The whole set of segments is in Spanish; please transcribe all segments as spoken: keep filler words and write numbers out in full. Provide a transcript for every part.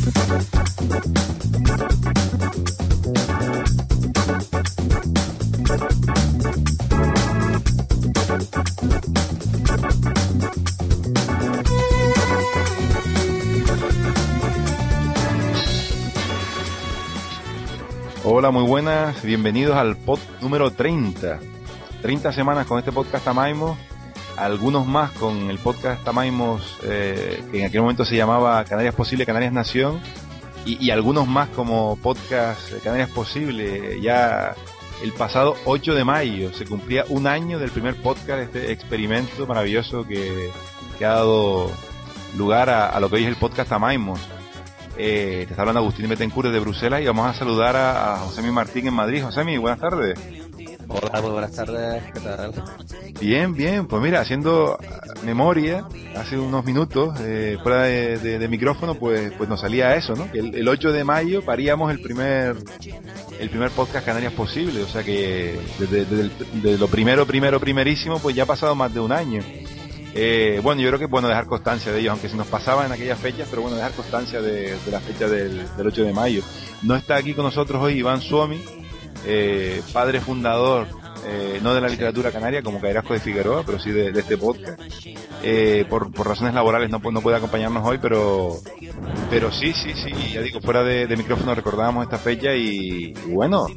Hola, muy buenas, bienvenidos al pod número treinta. treinta semanas con este podcast Tamaimos, algunos más con el podcast Tamaimos, eh, que en aquel momento se llamaba Canarias Posible, Canarias Nación, y, y algunos más como podcast Canarias Posible. Ya el pasado ocho de mayo se cumplía un año del primer podcast, este experimento maravilloso que, que ha dado lugar a, a lo que hoy es el podcast Tamaimos. Eh, te está hablando Agustín Betancourt desde Bruselas y vamos a saludar a, a Josemi Martín en Madrid. Josemi, buenas tardes. Hola, muy buenas tardes, ¿qué tal? Bien, bien, pues mira, haciendo memoria, hace unos minutos, eh, fuera de, de, de micrófono, pues pues nos salía eso, ¿no? Que el, el ocho de mayo paríamos el primer el primer podcast Canarias Posible, o sea que desde, desde, desde lo primero, primero, primerísimo, pues ya ha pasado más de un año. Eh, bueno, yo creo que es bueno dejar constancia de ellos, aunque se nos pasaba en aquellas fechas, pero bueno, dejar constancia de, de la fecha del, del ocho de mayo. No está aquí con nosotros hoy Iván Suomi, eh, padre fundador, eh, no de la literatura canaria como Cairasco de Figueroa, pero sí de, de este podcast. Eh, por, por razones laborales no, no puede acompañarnos hoy, pero pero sí, sí, sí, ya digo, fuera de, de micrófono recordábamos esta fecha y, y bueno,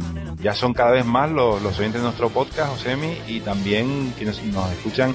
ya son cada vez más los, los oyentes de nuestro podcast, Josemi, y también quienes nos escuchan.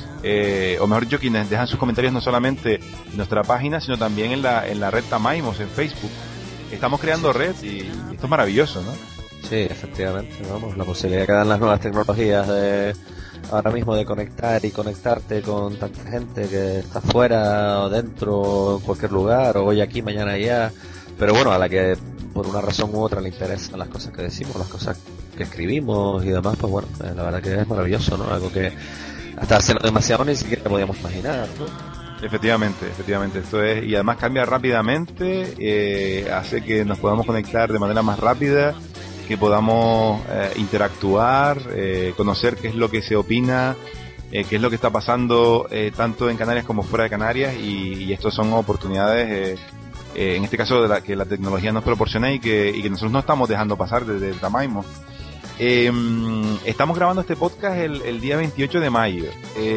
Eh, o mejor dicho, quienes dejan sus comentarios no solamente en nuestra página, sino también en la en la red Tamaimos, en Facebook. Estamos creando red y esto es maravilloso, ¿no? Sí, efectivamente, vamos, la posibilidad que dan las nuevas tecnologías de ahora mismo de conectar y conectarte con tanta gente que está fuera o dentro, en cualquier lugar, o hoy aquí, mañana allá, pero bueno, a la que por una razón u otra le interesan las cosas que decimos, las cosas que escribimos y demás, pues bueno, la verdad que es maravilloso, ¿no? Algo que hasta hace no demasiado ni siquiera podíamos imaginar, ¿no? Efectivamente, efectivamente, esto es, y además cambia rápidamente, eh, hace que nos podamos conectar de manera más rápida, que podamos eh, interactuar, eh, conocer qué es lo que se opina, eh, qué es lo que está pasando eh, tanto en Canarias como fuera de Canarias, y, y esto son oportunidades, eh, eh, en este caso de la, que la tecnología nos proporciona y que, y que nosotros no estamos dejando pasar desde el Tamaimos. Eh, estamos grabando este podcast el, el día veintiocho de mayo.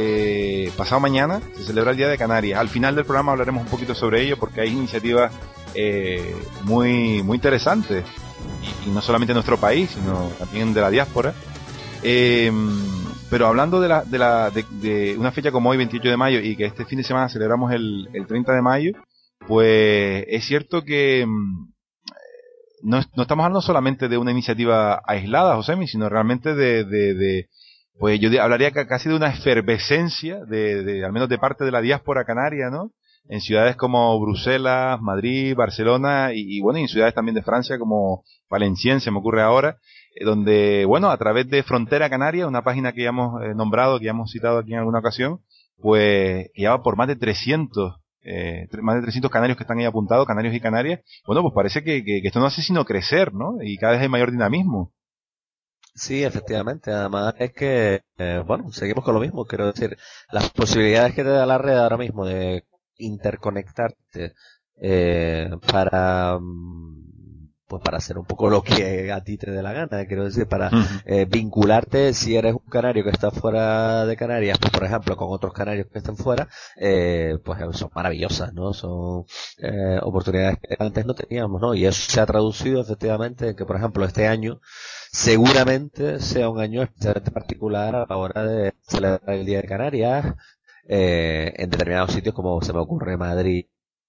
Eh, pasado mañana se celebra el Día de Canarias. Al final del programa hablaremos un poquito sobre ello porque hay iniciativas eh, muy muy interesantes y, y no solamente en nuestro país, sino también de la diáspora. Eh, pero hablando de la de la de, de una fecha como hoy, veintiocho de mayo, y que este fin de semana celebramos el, el treinta de mayo, pues es cierto que No, no estamos hablando solamente de una iniciativa aislada, Josemi, sino realmente de, de, de pues yo de, hablaría casi de una efervescencia, de, de, al menos de parte de la diáspora canaria, ¿no? En ciudades como Bruselas, Madrid, Barcelona y, y bueno, y en ciudades también de Francia como Valenciennes, se me ocurre ahora, eh, donde, bueno, a través de Frontera Canaria, una página que ya hemos eh, nombrado, que ya hemos citado aquí en alguna ocasión, pues que ya va por más de trescientos Eh, más de trescientos canarios que están ahí apuntados, canarios y canarias. Bueno, pues parece que, que, que esto no hace sino crecer, ¿no? Y cada vez hay mayor dinamismo. Sí, efectivamente, además es que, eh, bueno, seguimos con lo mismo, quiero decir, las posibilidades que te da la red ahora mismo de interconectarte eh, para pues para hacer un poco lo que a ti te dé la gana, quiero decir, para eh, vincularte, si eres un canario que está fuera de Canarias, pues por ejemplo con otros canarios que estén fuera, eh, pues son maravillosas, ¿no? Son eh, oportunidades que antes no teníamos, ¿no? Y eso se ha traducido efectivamente en que, por ejemplo, este año seguramente sea un año especialmente particular a la hora de celebrar el Día de Canarias, eh, en determinados sitios como se me ocurre Madrid,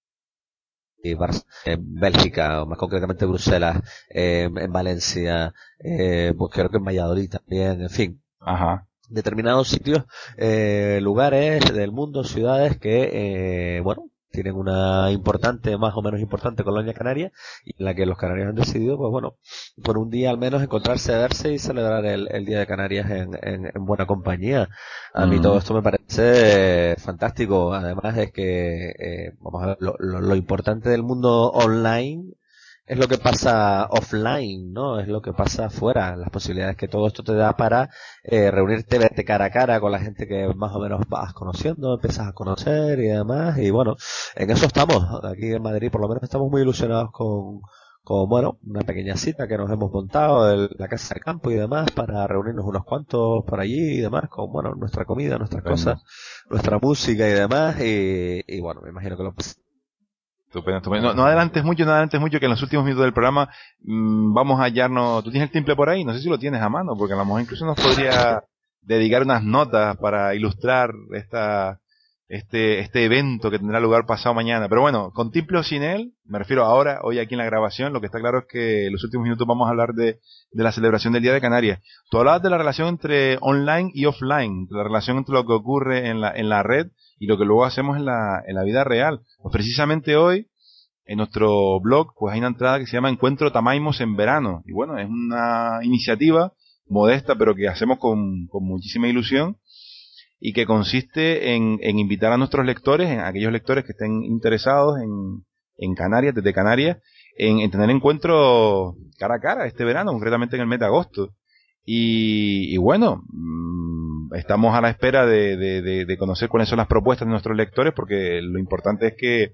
y Bar- en Bélgica, o más concretamente Bruselas, eh, en Valencia, eh, pues creo que en Valladolid también, en fin. Ajá. Determinados sitios, eh, lugares del mundo, ciudades que, eh, bueno, tienen una importante, más o menos importante colonia canaria, y en la que los canarios han decidido, pues bueno, por un día al menos encontrarse, verse y celebrar el, el Día de Canarias en, en, en buena compañía. A mí mm. todo esto me parece eh, fantástico. Además es que, eh, vamos a ver, lo, lo, lo importante del mundo online es lo que pasa offline, ¿no? Es lo que pasa afuera, las posibilidades que todo esto te da para eh, reunirte, verte cara a cara con la gente que más o menos vas conociendo, empiezas a conocer y demás, y bueno, en eso estamos, aquí en Madrid por lo menos estamos muy ilusionados con, con bueno, una pequeña cita que nos hemos montado en la casa de campo y demás para reunirnos unos cuantos por allí y demás, con bueno, nuestra comida, nuestras Bueno. cosas, nuestra música y demás, y, y bueno, me imagino que lo Estupendo, estupendo. No, no adelantes mucho, no adelantes mucho, que en los últimos minutos del programa mmm, vamos a hallarnos. ¿Tú tienes el timple por ahí? No sé si lo tienes a mano, porque a lo mejor incluso nos podría dedicar unas notas para ilustrar esta este este evento que tendrá lugar pasado mañana. Pero bueno, con timple o sin él, me refiero ahora, hoy aquí en la grabación, lo que está claro es que en los últimos minutos vamos a hablar de, de la celebración del Día de Canarias. Tú hablabas de la relación entre online y offline, de la relación entre lo que ocurre en la en la red y lo que luego hacemos en la en la vida real. Pues precisamente hoy, en nuestro blog, pues hay una entrada que se llama Encuentro Tamaimos en Verano. Y bueno, es una iniciativa modesta, pero que hacemos con, con muchísima ilusión, y que consiste en, en invitar a nuestros lectores, en aquellos lectores que estén interesados en, en Canarias, desde Canarias, en, en tener encuentros cara a cara este verano, concretamente en el mes de agosto. Y, y bueno, mmm, estamos a la espera de, de, de, de conocer cuáles son las propuestas de nuestros lectores, porque lo importante es que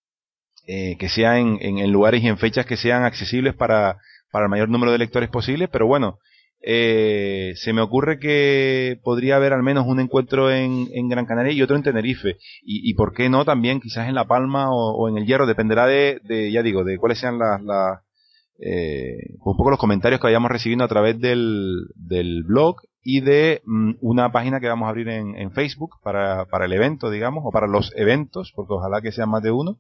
eh, que sea en, en, en lugares y en fechas que sean accesibles para, para el mayor número de lectores posible. Pero bueno, eh, se me ocurre que podría haber al menos un encuentro en, en Gran Canaria y otro en Tenerife, y, y por qué no también quizás en La Palma o, o en el Hierro, dependerá de, de, ya digo, de cuáles sean las, las eh, un poco los comentarios que vayamos recibiendo a través del, del blog y de mm, una página que vamos a abrir en, en Facebook para, para el evento, digamos, o para los eventos, porque ojalá que sean más de uno.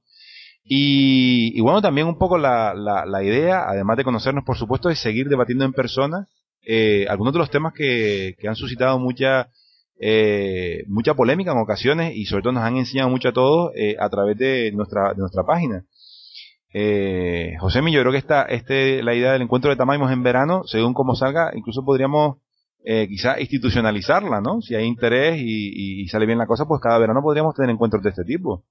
Y, y bueno, también un poco la, la, la idea, además de conocernos, por supuesto, es seguir debatiendo en persona eh, algunos de los temas que, que han suscitado mucha eh, mucha polémica en ocasiones, y sobre todo nos han enseñado mucho a todos eh, a través de nuestra de nuestra página. Eh, Josemi, yo creo que esta este la idea del encuentro de Tamaimos en verano, según como salga, incluso podríamos eh, quizás institucionalizarla, ¿no? Si hay interés y, y sale bien la cosa, pues cada verano podríamos tener encuentros de este tipo.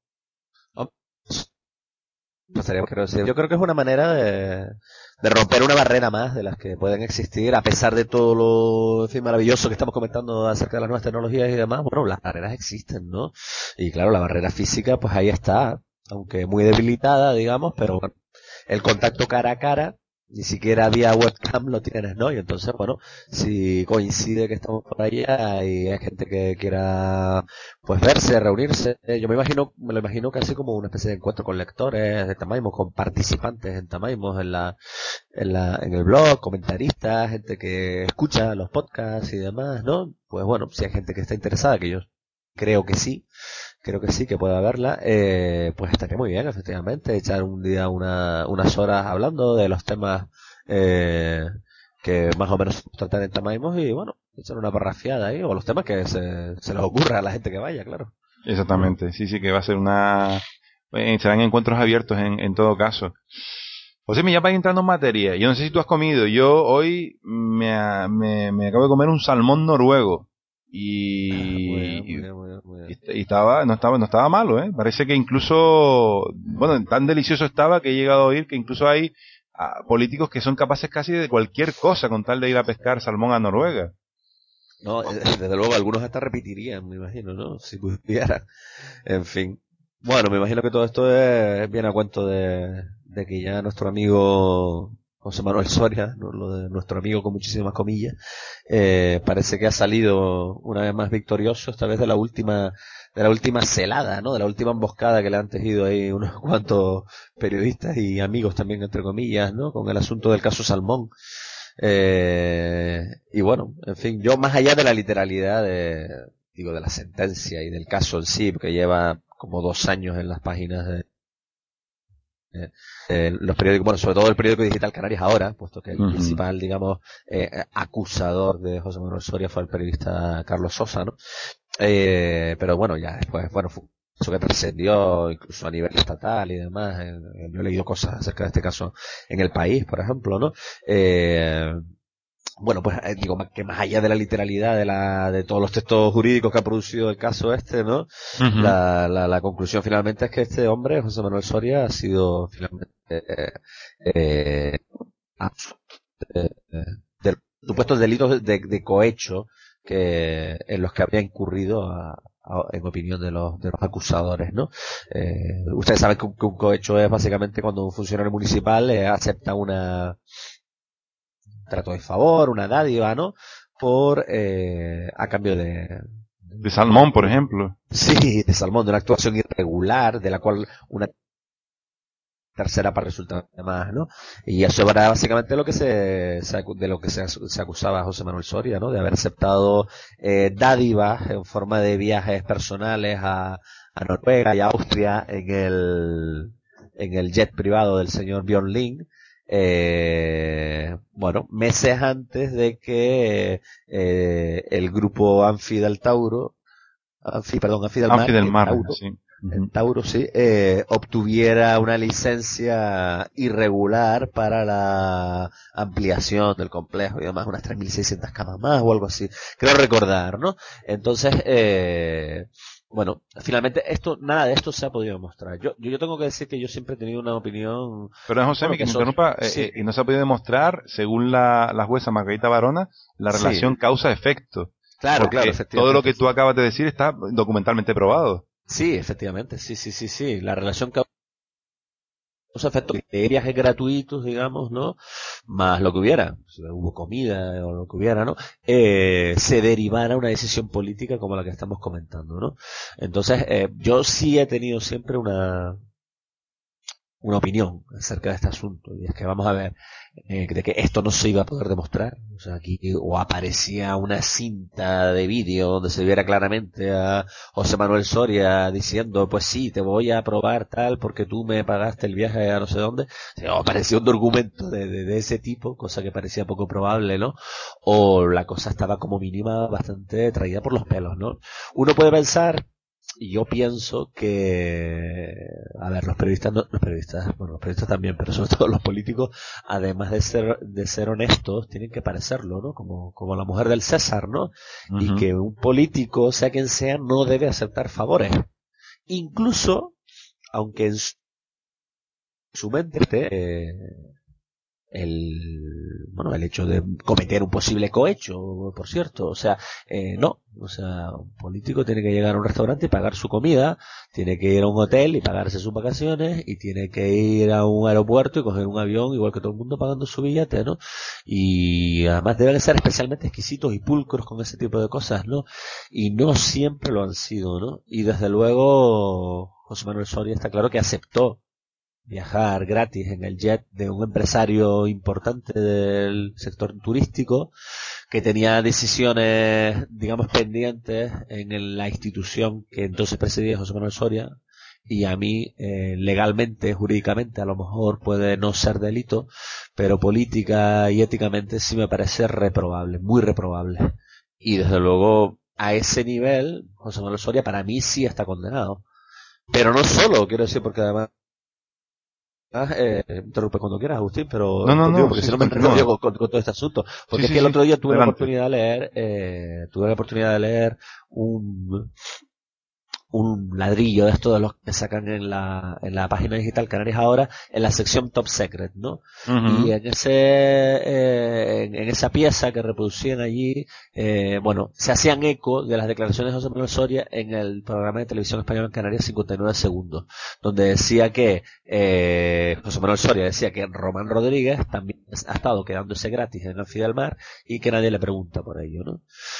Yo creo que es una manera de, de romper una barrera más de las que pueden existir, a pesar de todo lo en fin, maravilloso que estamos comentando acerca de las nuevas tecnologías y demás. Bueno, las barreras existen, ¿no? Y claro, la barrera física, pues ahí está, aunque muy debilitada, digamos, pero bueno, el contacto cara a cara, ni siquiera vía webcam lo tienes, ¿no? Y entonces, bueno, si coincide que estamos por allá y hay gente que quiera, pues verse, reunirse, eh, yo me imagino, me lo imagino casi como una especie de encuentro con lectores de Tamaimos, con participantes en Tamaimos, en la, en la, en el blog, comentaristas, gente que escucha los podcasts y demás, ¿no? Pues bueno, si hay gente que está interesada, que yo creo que sí, creo que sí, que pueda verla, eh, pues estaría muy bien, efectivamente, echar un día una, unas horas hablando de los temas eh, que más o menos tratan en Tamaimos y, bueno, echar una parrafiada ahí, o los temas que se, se les ocurra a la gente que vaya, claro. Exactamente, sí, sí, que va a ser una... Eh, serán encuentros abiertos en, en todo caso. José, me ya para ir entrando en materia, yo no sé si tú has comido, yo hoy me, me, me acabo de comer un salmón noruego. Y, muy bien, muy bien, muy bien, muy bien. y estaba no estaba no estaba malo, eh parece que incluso, bueno, tan delicioso estaba que he llegado a oír que incluso hay ah, políticos que son capaces casi de cualquier cosa con tal de ir a pescar salmón a Noruega. No, desde luego algunos hasta repetirían, me imagino, ¿no? Si pudiera. En fin. Bueno, me imagino que todo esto es bien a cuento de, de que ya nuestro amigo José Manuel Soria, ¿no? Lo de nuestro amigo con muchísimas comillas, eh, parece que ha salido una vez más victorioso, esta vez de la última, de la última celada, ¿no? De la última emboscada que le han tejido ahí unos cuantos periodistas y amigos también, entre comillas, ¿no? Con el asunto del caso Salmón. Eh, y bueno, en fin, yo más allá de la literalidad de, digo, de la sentencia y del caso en sí, que lleva como dos años en las páginas de Eh, eh, los periódicos, bueno, sobre todo el periódico digital Canarias Ahora, puesto que el uh-huh. principal, digamos, eh, acusador de José Manuel Soria fue el periodista Carlos Sosa, ¿no? Eh, pero bueno, ya después, bueno, fue eso que trascendió incluso a nivel estatal y demás. Eh, yo he leído cosas acerca de este caso en El País, por ejemplo, ¿no? Eh, bueno, pues eh, digo que más allá de la literalidad de la de todos los textos jurídicos que ha producido el caso este, ¿no? Uh-huh. La, la, la conclusión finalmente es que este hombre, José Manuel Soria, ha sido finalmente eh, eh, eh, de supuestos delitos de, de cohecho que en los que habría incurrido a, a, en opinión de los de los acusadores, ¿no? Eh, ustedes saben que un, que un cohecho es básicamente cuando un funcionario municipal eh, acepta una trato de favor, una dádiva, ¿no? Por eh, a cambio de de salmón, por ejemplo. Sí, de salmón, de una actuación irregular, de la cual una tercera para resultar más, ¿no? Y eso era básicamente lo que se, se de lo que se, se acusaba a José Manuel Soria, ¿no? De haber aceptado eh, dádivas en forma de viajes personales a, a Noruega y a Austria en el en el jet privado del señor Björn Ling. Eh, bueno, meses antes de que eh, el grupo Anfi del Tauro, Anfi, perdón, Anfi del Mar, Anfi del Mar, Tauro, sí. el Tauro, sí, eh, obtuviera una licencia irregular para la ampliación del complejo y además unas tres mil seiscientas camas más o algo así. Creo recordar, ¿no? Entonces, eh, bueno, finalmente esto, nada de esto se ha podido demostrar. Yo, yo, yo tengo que decir que yo siempre he tenido una opinión. Pero José, bueno, que me interrumpa, eh, sí. eh, no se ha podido demostrar, según la, la jueza Margarita Barona, la relación sí. causa-efecto. Claro, claro, efectivamente. Todo lo que tú acabas de decir está documentalmente probado. Sí, efectivamente, sí, sí, sí, sí. La relación causa-efecto de viajes gratuitos, digamos, ¿no? Más lo que hubiera, si hubo comida o lo que hubiera, ¿no? Eh, se derivara una decisión política como la que estamos comentando, ¿no? Entonces, eh, yo sí he tenido siempre una una opinión acerca de este asunto, y es que vamos a ver eh, de que esto no se iba a poder demostrar. O sea, aquí o aparecía una cinta de vídeo donde se viera claramente a José Manuel Soria diciendo, pues sí, te voy a aprobar tal porque tú me pagaste el viaje a no sé dónde. O sea, o aparecía un documento de, de, de ese tipo, cosa que parecía poco probable, ¿no? O la cosa estaba como mínima bastante traída por los pelos, ¿no? Uno puede pensar, y yo pienso que, a ver, los periodistas, no, los periodistas, bueno, los periodistas también, pero sobre todo los políticos, además de ser, de ser honestos, tienen que parecerlo, ¿no? Como, como la mujer del César, ¿no? Uh-huh. Y que un político, sea quien sea, no debe aceptar favores. Incluso, aunque en su, su mente esté, eh, el bueno el hecho de cometer un posible cohecho, por cierto, o sea, eh, no, o sea, un político tiene que llegar a un restaurante y pagar su comida, tiene que ir a un hotel y pagarse sus vacaciones, y tiene que ir a un aeropuerto y coger un avión igual que todo el mundo pagando su billete, ¿no? Y además deben ser especialmente exquisitos y pulcros con ese tipo de cosas, ¿no? Y no siempre lo han sido, ¿no? Y desde luego José Manuel Soria está claro que aceptó viajar gratis en el jet de un empresario importante del sector turístico que tenía decisiones, digamos, pendientes en la institución que entonces presidía José Manuel Soria, y a mí eh, legalmente, jurídicamente a lo mejor puede no ser delito, pero política y éticamente sí me parece reprobable, muy reprobable. Y desde luego a ese nivel José Manuel Soria para mí sí está condenado, pero no solo, quiero decir, porque además Ah, eh, interrumpe cuando quieras, Agustín, pero no, no, no, porque sí, si no me enrollo con, con, con todo este asunto. Porque sí, es que sí, el otro día tuve adelante. la oportunidad de leer, eh, tuve la oportunidad de leer un un ladrillo de estos de los que sacan en la en la página digital Canarias Ahora, en la sección Top Secret, ¿no? Uh-huh. Y en ese eh, en, en esa pieza que reproducían allí, eh, bueno, se hacían eco de las declaraciones de José Manuel Soria en el programa de televisión española en Canarias cincuenta y nueve segundos, donde decía que eh, José Manuel Soria decía que Román Rodríguez también ha estado quedándose gratis en Anfi del Mar y que nadie le pregunta por ello, ¿no?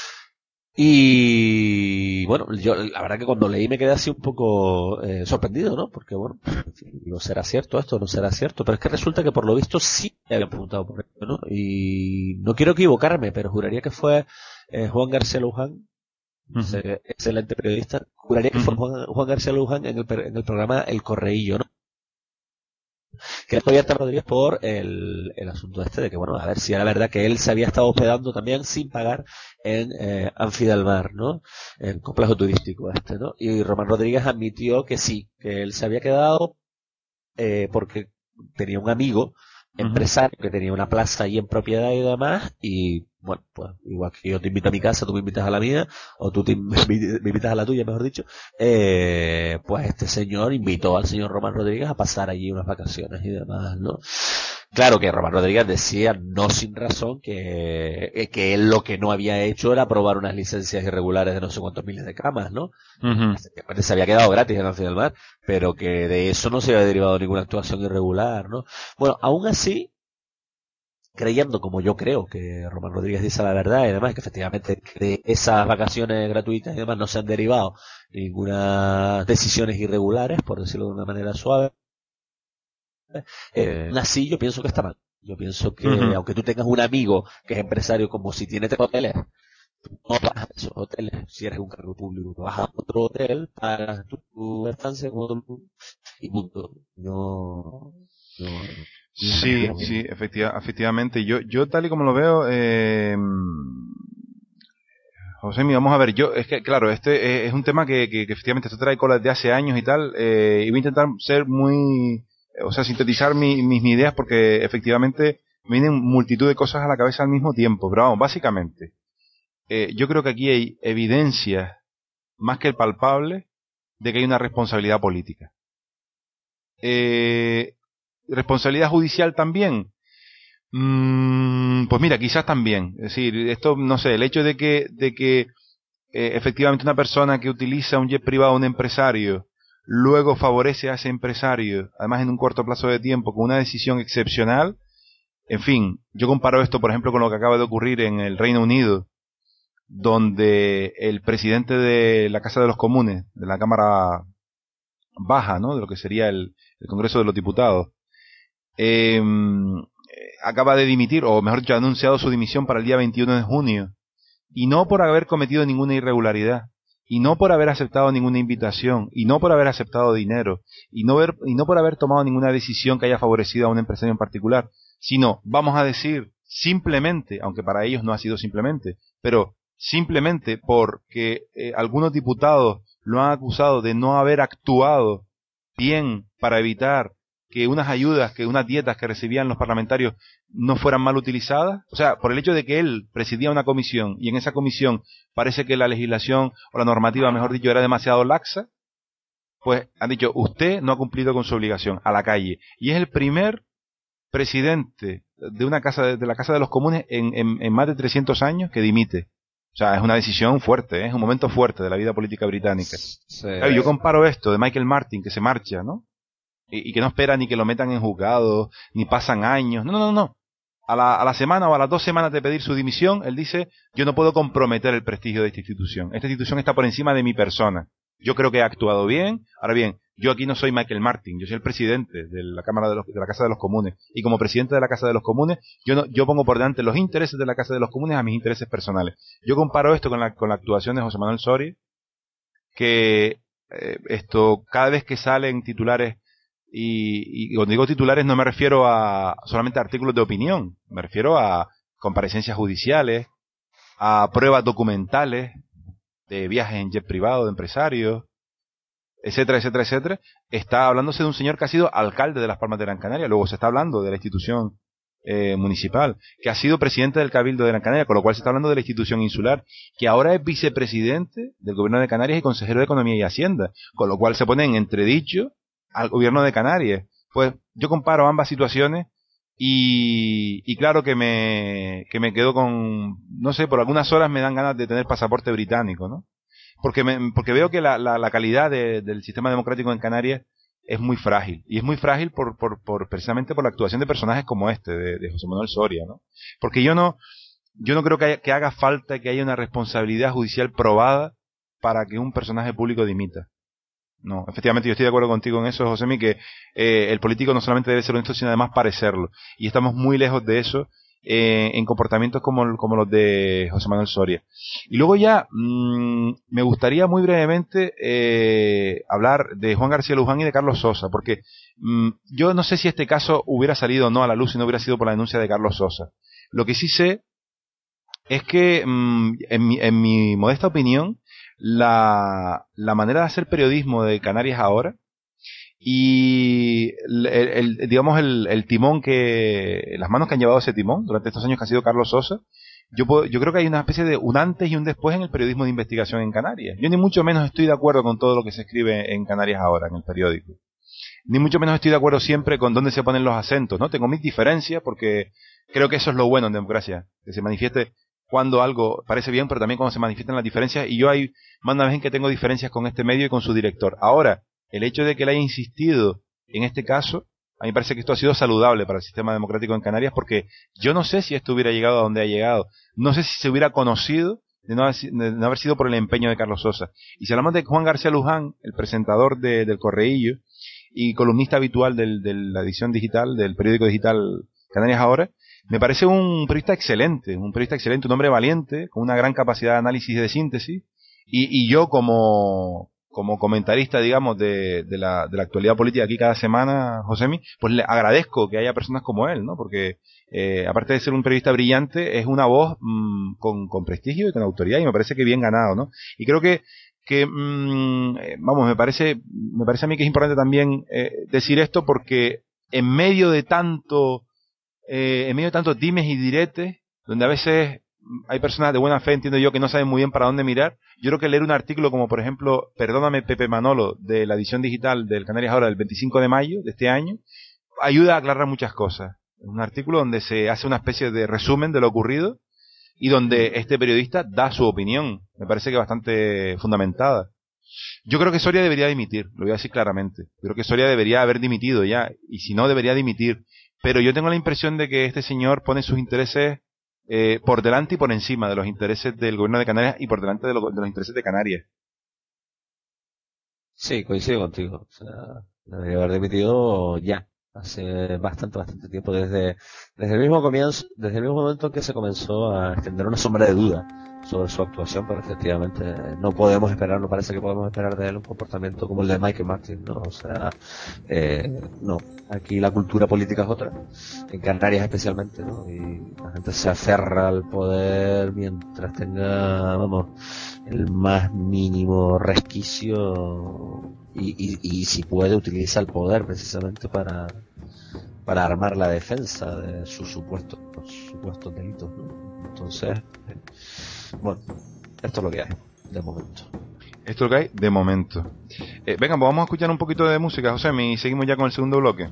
Y bueno, yo la verdad que cuando leí me quedé así un poco eh, sorprendido, ¿no? Porque bueno, no será cierto esto, no será cierto, pero es que resulta que por lo visto sí me habían preguntado por ello, ¿no? Y no quiero equivocarme, pero juraría que fue eh, Juan García Luján, uh-huh. ese excelente periodista, juraría que uh-huh. fue Juan, Juan García Luján en el, en el programa El Correillo, ¿no? Que después ya Rodríguez por el, el asunto este de que, bueno, a ver si era verdad que él se había estado hospedando también sin pagar en eh, Anfi del Mar, ¿no? En complejo turístico este, ¿no? Y Román Rodríguez admitió que sí, que él se había quedado eh, porque tenía un amigo empresario que tenía una plaza allí en propiedad y demás, y bueno, pues igual que yo te invito a mi casa, tú me invitas a la mía, o tú te inv- me invitas a la tuya, mejor dicho, eh, pues este señor invitó al señor Román Rodríguez a pasar allí unas vacaciones y demás, ¿no? Claro que Román Rodríguez decía, no sin razón, que, eh, que él lo que no había hecho era aprobar unas licencias irregulares de no sé cuántos miles de camas, ¿no? Ujú. Efectivamente se había quedado gratis en Nacional Mar, pero que de eso no se había derivado ninguna actuación irregular, ¿no? Bueno, aún así, creyendo como yo creo que Román Rodríguez dice la verdad y además que efectivamente de esas vacaciones gratuitas y demás no se han derivado ninguna decisiones irregulares, por decirlo de una manera suave, eh, aún así yo pienso que está mal. Yo pienso que Ujú. aunque tú tengas un amigo que es empresario, como si tiene tres hoteles, no vas a esos hoteles. Si eres un cargo público, vas a otro hotel para tu, tu estancia con otro, y punto. No, no, Sí, no, sí, efectiva- efectivamente. Yo, yo tal y como lo veo, eh, José, vamos a ver, yo, es que, claro, este es, es un tema que, que, que efectivamente esto trae cola desde hace años y tal, eh, y voy a intentar ser muy, o sea, sintetizar mi- mis ideas porque efectivamente me vienen multitud de cosas a la cabeza al mismo tiempo, pero vamos, básicamente, eh, yo creo que aquí hay evidencias más que el palpable de que hay una responsabilidad política. Eh, responsabilidad judicial también. Mm, pues mira, quizás también. Es decir, esto, no sé, el hecho de que, de que eh, efectivamente una persona que utiliza un jet privado, un empresario, luego favorece a ese empresario, además en un corto plazo de tiempo, con una decisión excepcional. En fin, yo comparo esto, por ejemplo, con lo que acaba de ocurrir en el Reino Unido, donde el presidente de la Casa de los Comunes, de la Cámara Baja, ¿no? De lo que sería el, el Congreso de los Diputados, eh, acaba de dimitir, o mejor dicho, ha anunciado su dimisión para el día veintiuno de junio. Y no por haber cometido ninguna irregularidad, y no por haber aceptado ninguna invitación, y no por haber aceptado dinero, y no, ver, y no por haber tomado ninguna decisión que haya favorecido a un empresario en particular, sino, vamos a decir, simplemente, aunque para ellos no ha sido simplemente, pero simplemente porque eh, algunos diputados lo han acusado de no haber actuado bien para evitar que unas ayudas, que unas dietas que recibían los parlamentarios no fueran mal utilizadas. O sea, por el hecho de que él presidía una comisión y en esa comisión parece que la legislación o la normativa, mejor dicho, era demasiado laxa, pues han dicho, usted no ha cumplido con su obligación, a la calle. Y es el primer presidente de una casa de, de la Casa de los Comunes en, en, en más de trescientos años que dimite. O sea, es una decisión fuerte, ¿eh? Es un momento fuerte de la vida política británica. Sí. Claro, yo comparo esto de Michael Martin, que se marcha, ¿no? Y, y que no espera ni que lo metan en juzgado, ni pasan años. No, no, no, no. A la, a la semana o a las dos semanas de pedir su dimisión, él dice, yo no puedo comprometer el prestigio de esta institución. Esta institución está por encima de mi persona. Yo creo que he actuado bien. Ahora bien, yo aquí no soy Michael Martin, yo soy el presidente de la Cámara de, los, de la Casa de los Comunes. Y como presidente de la Casa de los Comunes, yo no, yo pongo por delante los intereses de la Casa de los Comunes a mis intereses personales. Yo comparo esto con la, con la actuación de José Manuel Soria, que eh, esto, cada vez que salen titulares, y, y cuando digo titulares no me refiero a solamente a artículos de opinión, me refiero a comparecencias judiciales, a pruebas documentales de viajes en jet privado de empresarios, etcétera, etcétera, etcétera. Está hablándose de un señor que ha sido alcalde de Las Palmas de Gran Canaria, luego se está hablando de la institución eh, municipal, que ha sido presidente del Cabildo de Gran Canaria, con lo cual se está hablando de la institución insular, que ahora es vicepresidente del Gobierno de Canarias y consejero de Economía y Hacienda, con lo cual se pone en entredicho al Gobierno de Canarias. Pues yo comparo ambas situaciones y, y claro que me, que me quedo con, no sé, por algunas horas me dan ganas de tener pasaporte británico, ¿no? Porque, me, porque veo que la, la, la calidad de, del sistema democrático en Canarias es muy frágil. Y es muy frágil por, por, por precisamente por la actuación de personajes como este, de, de José Manuel Soria, ¿no? Porque yo no, yo no creo que, haya, que haga falta que haya una responsabilidad judicial probada para que un personaje público dimita. No, efectivamente yo estoy de acuerdo contigo en eso, Josemi, que eh, el político no solamente debe ser honesto, sino además parecerlo. Y estamos muy lejos de eso eh, en comportamientos como, como los de José Manuel Soria. Y luego ya, mmm, me gustaría muy brevemente eh, hablar de Juan García Luján y de Carlos Sosa, porque mmm, yo no sé si este caso hubiera salido o no a la luz si no hubiera sido por la denuncia de Carlos Sosa. Lo que sí sé es que, mmm, en, mi, en mi modesta opinión, La, la manera de hacer periodismo de Canarias ahora Y el, el, el, digamos el, el timón que, las manos que han llevado ese timón durante estos años que ha sido Carlos Sosa, yo, puedo, yo creo que hay una especie de un antes y un después en el periodismo de investigación en Canarias. Yo ni mucho menos estoy de acuerdo con todo lo que se escribe en Canarias ahora, en el periódico. Ni mucho menos estoy de acuerdo siempre con dónde se ponen los acentos, ¿no? Tengo mis diferencias porque creo que eso es lo bueno en democracia, que se manifieste cuando algo parece bien, pero también cuando se manifiestan las diferencias, y yo hay más una vez en que tengo diferencias con este medio y con su director. Ahora, el hecho de que él haya insistido en este caso, a mí me parece que esto ha sido saludable para el sistema democrático en Canarias, porque yo no sé si esto hubiera llegado a donde ha llegado, no sé si se hubiera conocido de no haber, de no haber sido por el empeño de Carlos Sosa. Y si hablamos de Juan García Luján, el presentador de, del Correillo y columnista habitual del, de la edición digital, del periódico digital Canarias Ahora, me parece un periodista excelente, un periodista excelente, un hombre valiente, con una gran capacidad de análisis y de síntesis, y, y yo como... como comentarista, digamos, de, de, la, de la actualidad política aquí cada semana, Josemi, pues le agradezco que haya personas como él, ¿no? Porque, eh, aparte de ser un periodista brillante, es una voz mmm, con, con prestigio y con autoridad, y me parece que bien ganado, ¿no? Y creo que, que mmm, vamos, me parece, me parece a mí que es importante también eh, decir esto, porque en medio de tanto, eh, en medio de tantos dimes y diretes, donde a veces hay personas de buena fe, entiendo yo, que no saben muy bien para dónde mirar. Yo creo que leer un artículo como, por ejemplo, Perdóname Pepe Manolo, de la edición digital del Canarias Ahora del veinticinco de mayo de este año, ayuda a aclarar muchas cosas. Es un artículo donde se hace una especie de resumen de lo ocurrido y donde este periodista da su opinión. Me parece que bastante fundamentada. Yo creo que Soria debería dimitir, lo voy a decir claramente. Yo creo que Soria debería haber dimitido ya, y si no, debería dimitir. Pero yo tengo la impresión de que este señor pone sus intereses Eh, por delante y por encima de los intereses del gobierno de Canarias y por delante de, lo, de los intereses de Canarias. Sí, coincido contigo. O sea, debería haber dimitido ya, hace bastante, bastante tiempo, desde, desde el mismo comienzo, desde el mismo momento en que se comenzó a extender una sombra de duda sobre su actuación, pero efectivamente no podemos esperar, no parece que podemos esperar de él un comportamiento como el de Michael Martin, ¿no? O sea, eh, no, aquí la cultura política es otra, en Canarias especialmente, ¿no? Y la gente se aferra al poder mientras tenga, vamos, el más mínimo resquicio y, y, y si puede utiliza el poder precisamente para para armar la defensa de sus supuestos supuestos delitos, ¿no? Entonces, bueno, esto es lo que hay de momento. Esto es lo que hay de momento. Eh, venga, pues vamos a escuchar un poquito de música, José, y seguimos ya con el segundo bloque.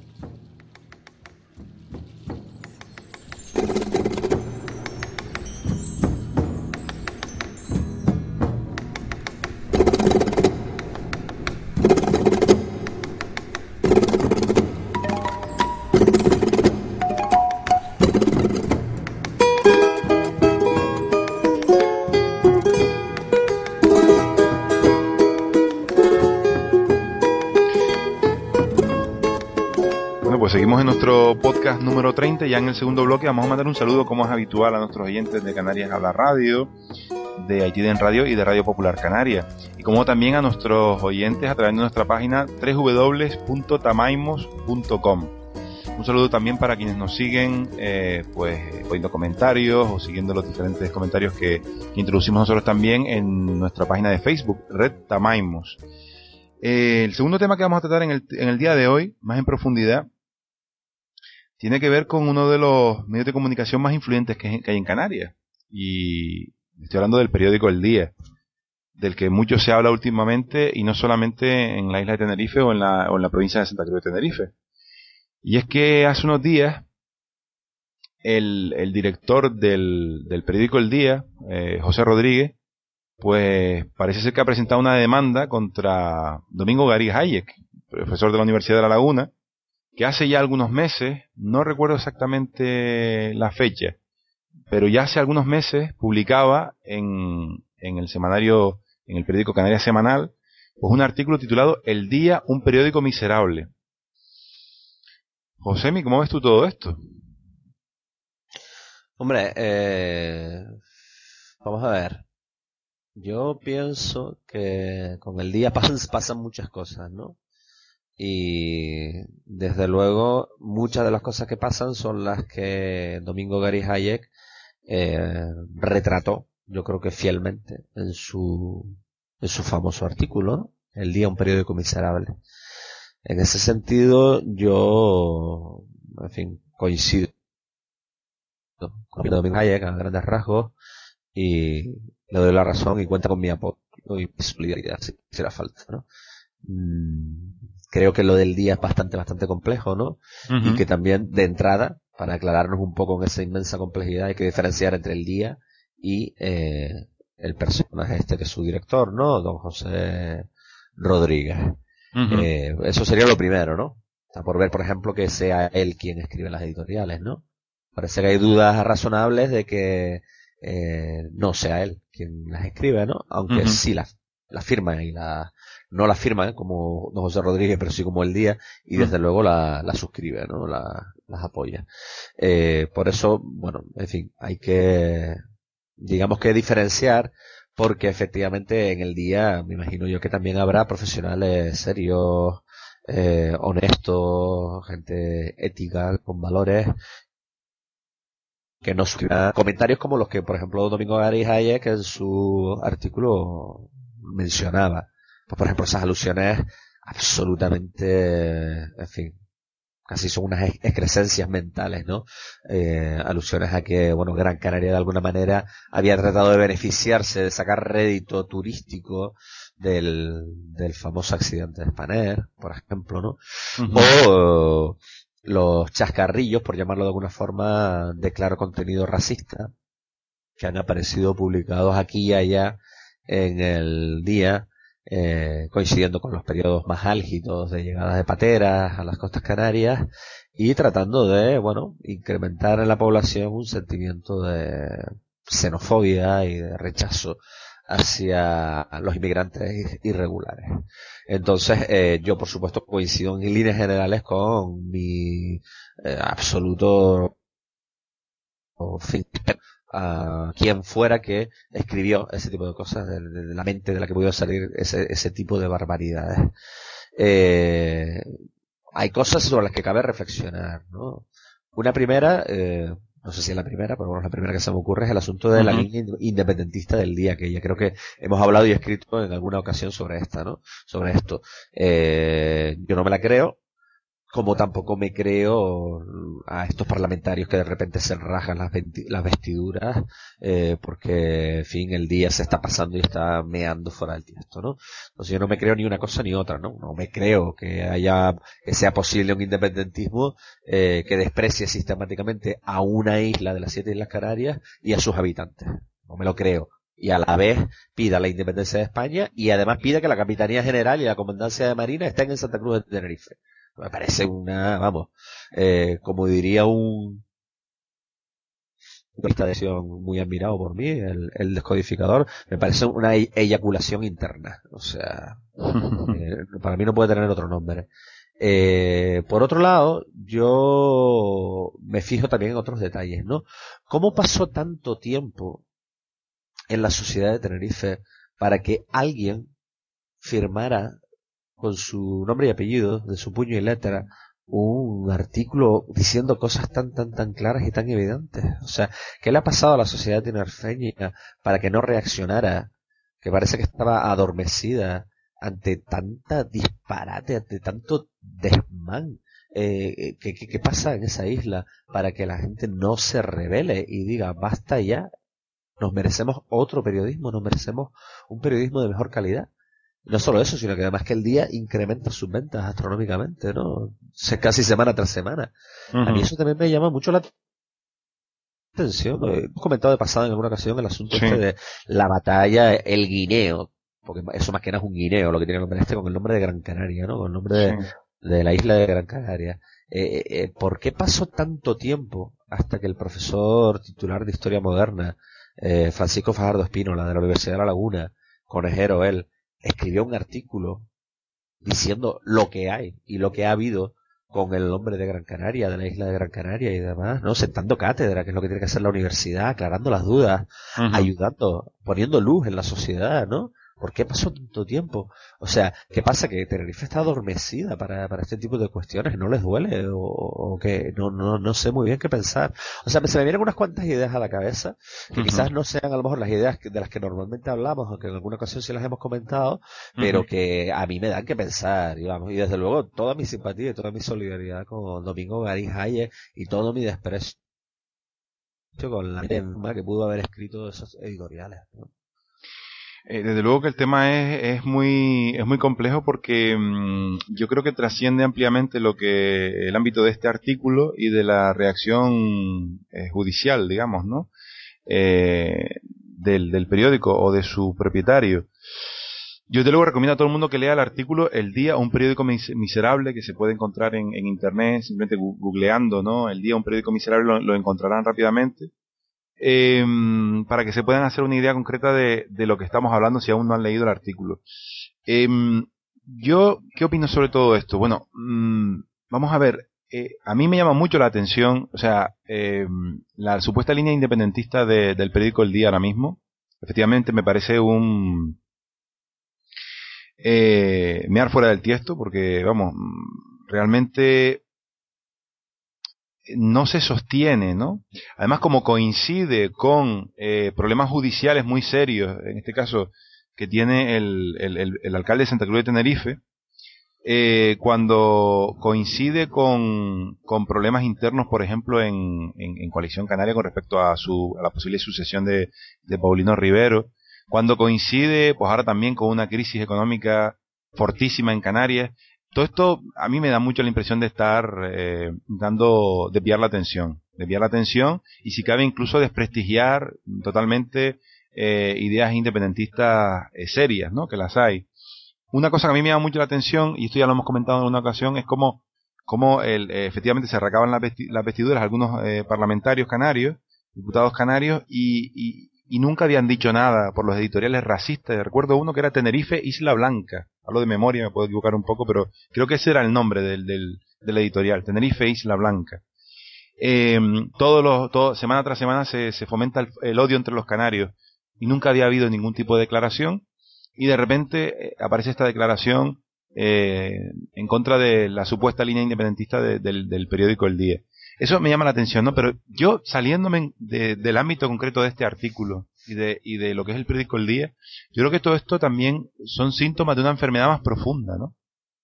Seguimos en nuestro podcast número treinta, ya en el segundo bloque vamos a mandar un saludo como es habitual a nuestros oyentes de Canarias Habla Radio, de Haití en Radio y de Radio Popular Canaria, y como también a nuestros oyentes a través de nuestra página doble u doble u doble u punto tamaimos punto com. Un saludo también para quienes nos siguen eh, pues poniendo comentarios o siguiendo los diferentes comentarios que, que introducimos nosotros también en nuestra página de Facebook, Red Tamaimos. Eh, el segundo tema que vamos a tratar en el, en el día de hoy, más en profundidad, tiene que ver con uno de los medios de comunicación más influyentes que hay en Canarias. Y estoy hablando del periódico El Día, del que mucho se habla últimamente, y no solamente en la isla de Tenerife o en la, o en la provincia de Santa Cruz de Tenerife. Y es que hace unos días, el, el director del, del periódico El Día, eh, José Rodríguez, pues parece ser que ha presentado una demanda contra Domingo Gary Hayek, profesor de la Universidad de La Laguna, que hace ya algunos meses, no recuerdo exactamente la fecha, pero ya hace algunos meses publicaba en, en el semanario, en el periódico Canarias Semanal, pues un artículo titulado El Día, un periódico miserable. Josemi, ¿cómo ves tú todo esto? Hombre, eh, vamos a ver. Yo pienso que con El Día pasan, pasan muchas cosas, ¿no? Y desde luego muchas de las cosas que pasan son las que Domingo Gary Hayek eh, retrató, yo creo que fielmente, en su en su famoso artículo, ¿no? El Día, un periódico miserable. En ese sentido, yo, en fin, coincido con Domingo Hayek a grandes rasgos y le doy la razón y cuenta con mi apoyo y mi solidaridad si hiciera falta, ¿no? Mm, creo que lo del día es bastante, bastante complejo, ¿no? Uh-huh. Y que también, de entrada, para aclararnos un poco en esa inmensa complejidad, hay que diferenciar entre el día y eh, el personaje este que es su director, ¿no? Don José Rodríguez. Uh-huh. Eh, eso sería lo primero, ¿no? Está por ver, por ejemplo, que sea él quien escribe las editoriales, ¿no? Parece que hay dudas razonables de que eh, no sea él quien las escribe, ¿no? Aunque uh-huh. sí las, las firma y las, no las firma ¿eh? como Don José Rodríguez, pero sí como el día, y desde uh-huh. luego la, la suscribe, ¿no? La, las apoya. Eh, por eso, bueno, en fin, hay que, digamos que diferenciar, porque efectivamente en el día, me imagino yo que también habrá profesionales serios, eh, honestos, gente ética, con valores, que no suscriban comentarios como los que, por ejemplo, Domingo Hayek en su artículo mencionaba. Pues, por ejemplo, esas alusiones absolutamente, en fin, casi son unas excrescencias mentales, ¿no? Eh, alusiones a que, bueno, Gran Canaria de alguna manera había tratado de beneficiarse, de sacar rédito turístico del, del famoso accidente de Spanair, por ejemplo, ¿no? Uh-huh. O los chascarrillos, por llamarlo de alguna forma, de claro contenido racista, que han aparecido publicados aquí y allá en el día, eh, coincidiendo con los periodos más álgidos de llegadas de pateras a las costas canarias y tratando de, bueno, incrementar en la población un sentimiento de xenofobia y de rechazo hacia los inmigrantes irregulares. Entonces, eh, yo por supuesto coincido en líneas generales con mi eh, absoluto fin, a quien fuera que escribió ese tipo de cosas, de, de la mente de la que pudo salir ese, ese tipo de barbaridades. Eh, hay cosas sobre las que cabe reflexionar, ¿no? Una primera, eh, no sé si es la primera, pero bueno, la primera que se me ocurre es el asunto de uh-huh. la línea independentista del día, que ya creo que hemos hablado y escrito en alguna ocasión sobre esta, ¿no? Sobre esto. Eh, yo no me la creo, como tampoco me creo a estos parlamentarios que de repente se rajan las, vesti- las vestiduras, eh, porque, en fin, el día se está pasando y está meando fuera del tiesto, ¿no? Entonces yo no me creo ni una cosa ni otra, ¿no? No me creo que haya, que sea posible un independentismo, eh, que desprecie sistemáticamente a una isla de las siete Islas Canarias y a sus habitantes. No me lo creo. Y a la vez pida la independencia de España y además pida que la Capitanía General y la Comandancia de Marina estén en Santa Cruz de Tenerife. Me parece una, vamos, eh, como diría un decisión muy admirado por mí, el, el descodificador, me parece una e- eyaculación interna. O sea, eh, para mí no puede tener otro nombre. Eh, por otro lado, yo me fijo también en otros detalles, ¿no? ¿Cómo pasó tanto tiempo en la sociedad de Tenerife para que alguien firmara con su nombre y apellido, de su puño y letra, un artículo diciendo cosas tan, tan, tan claras y tan evidentes? O sea, ¿qué le ha pasado a la sociedad tinerfeña para que no reaccionara? Que parece que estaba adormecida ante tanta disparate, ante tanto desmán. Eh, ¿qué, qué, ¿Qué pasa en esa isla para que la gente no se rebele y diga, basta ya, nos merecemos otro periodismo, nos merecemos un periodismo de mejor calidad? No solo eso, sino que además que el día incrementa sus ventas astronómicamente, ¿no? Casi semana tras semana. Uh-huh. A mí eso también me llama mucho la atención. Hemos comentado de pasada en alguna ocasión el asunto sí. este de la batalla, el guineo, porque eso más que nada es un guineo, lo que tiene el nombre este con el nombre de Gran Canaria, ¿no? Con el nombre de, sí. de la isla de Gran Canaria. Eh, eh, ¿Por qué pasó tanto tiempo hasta que el profesor titular de Historia Moderna, eh, Francisco Fajardo Espínola, de la Universidad de La Laguna, conejero él, escribió un artículo diciendo lo que hay y lo que ha habido con el nombre de Gran Canaria, de la isla de Gran Canaria y demás, ¿no? Sentando cátedra, que es lo que tiene que hacer la universidad, aclarando las dudas, uh-huh. ayudando, poniendo luz en la sociedad, ¿no? ¿Por qué pasó tanto tiempo? O sea, ¿qué pasa? ¿Que Tenerife está adormecida para, para este tipo de cuestiones? ¿No les duele? ¿O, o qué? No, no, no sé muy bien qué pensar. O sea, se me vienen unas cuantas ideas a la cabeza, que uh-huh. quizás no sean a lo mejor las ideas de las que normalmente hablamos, aunque en alguna ocasión sí las hemos comentado, pero uh-huh. que a mí me dan que pensar, y vamos, y desde luego toda mi simpatía y toda mi solidaridad con Domingo Garín Hayes y todo mi desprecio con la tema que pudo haber escrito esos editoriales, ¿no? Eh, desde luego que el tema es, es muy es muy complejo porque mmm, yo creo que trasciende ampliamente lo que el ámbito de este artículo y de la reacción eh, judicial, digamos, ¿no? Eh, del, del periódico o de su propietario. Yo desde luego recomiendo a todo el mundo que lea el artículo El Día, un periódico mis, miserable que se puede encontrar en, en internet, simplemente googleando, ¿no? El Día, un periódico miserable, lo, lo encontrarán rápidamente. Eh, para que se puedan hacer una idea concreta de, de lo que estamos hablando si aún no han leído el artículo. Eh, yo, ¿qué opino sobre todo esto? Bueno, mmm, vamos a ver, eh, a mí me llama mucho la atención, o sea, eh, la supuesta línea independentista de, del periódico El Día ahora mismo. Efectivamente me parece un eh, mear fuera del tiesto, porque, vamos, realmente no se sostiene, ¿no? Además, como coincide con eh, problemas judiciales muy serios, en este caso que tiene el, el, el, el alcalde de Santa Cruz de Tenerife, eh, cuando coincide con, con problemas internos, por ejemplo, en, en, en Coalición Canaria con respecto a su a la posible sucesión de, de Paulino Rivero, cuando coincide, pues ahora también con una crisis económica fortísima en Canarias. Todo esto a mí me da mucho la impresión de estar eh, dando, desviar la atención, desviar la atención y si cabe incluso desprestigiar totalmente eh, ideas independentistas eh, serias, ¿no? Que las hay. Una cosa que a mí me llama mucho la atención, y esto ya lo hemos comentado en una ocasión, es cómo, cómo el, eh, efectivamente se arrancaban las, vesti las vestiduras algunos eh, parlamentarios canarios, diputados canarios, y, y, y nunca habían dicho nada por los editoriales racistas. Recuerdo uno que era Tenerife Isla Blanca. Hablo de memoria, me puedo equivocar un poco, pero creo que ese era el nombre del, del, del editorial, Tenerife Isla Blanca. Eh, todos los, todo, semana tras semana se, se fomenta el, el odio entre los canarios y nunca había habido ningún tipo de declaración y de repente eh, aparece esta declaración eh, en contra de la supuesta línea independentista de, del, del periódico El Día. Eso me llama la atención, ¿no? Pero yo, saliéndome de, del ámbito concreto de este artículo y de, y de lo que es el periódico El Día, yo creo que todo esto también son síntomas de una enfermedad más profunda, ¿no?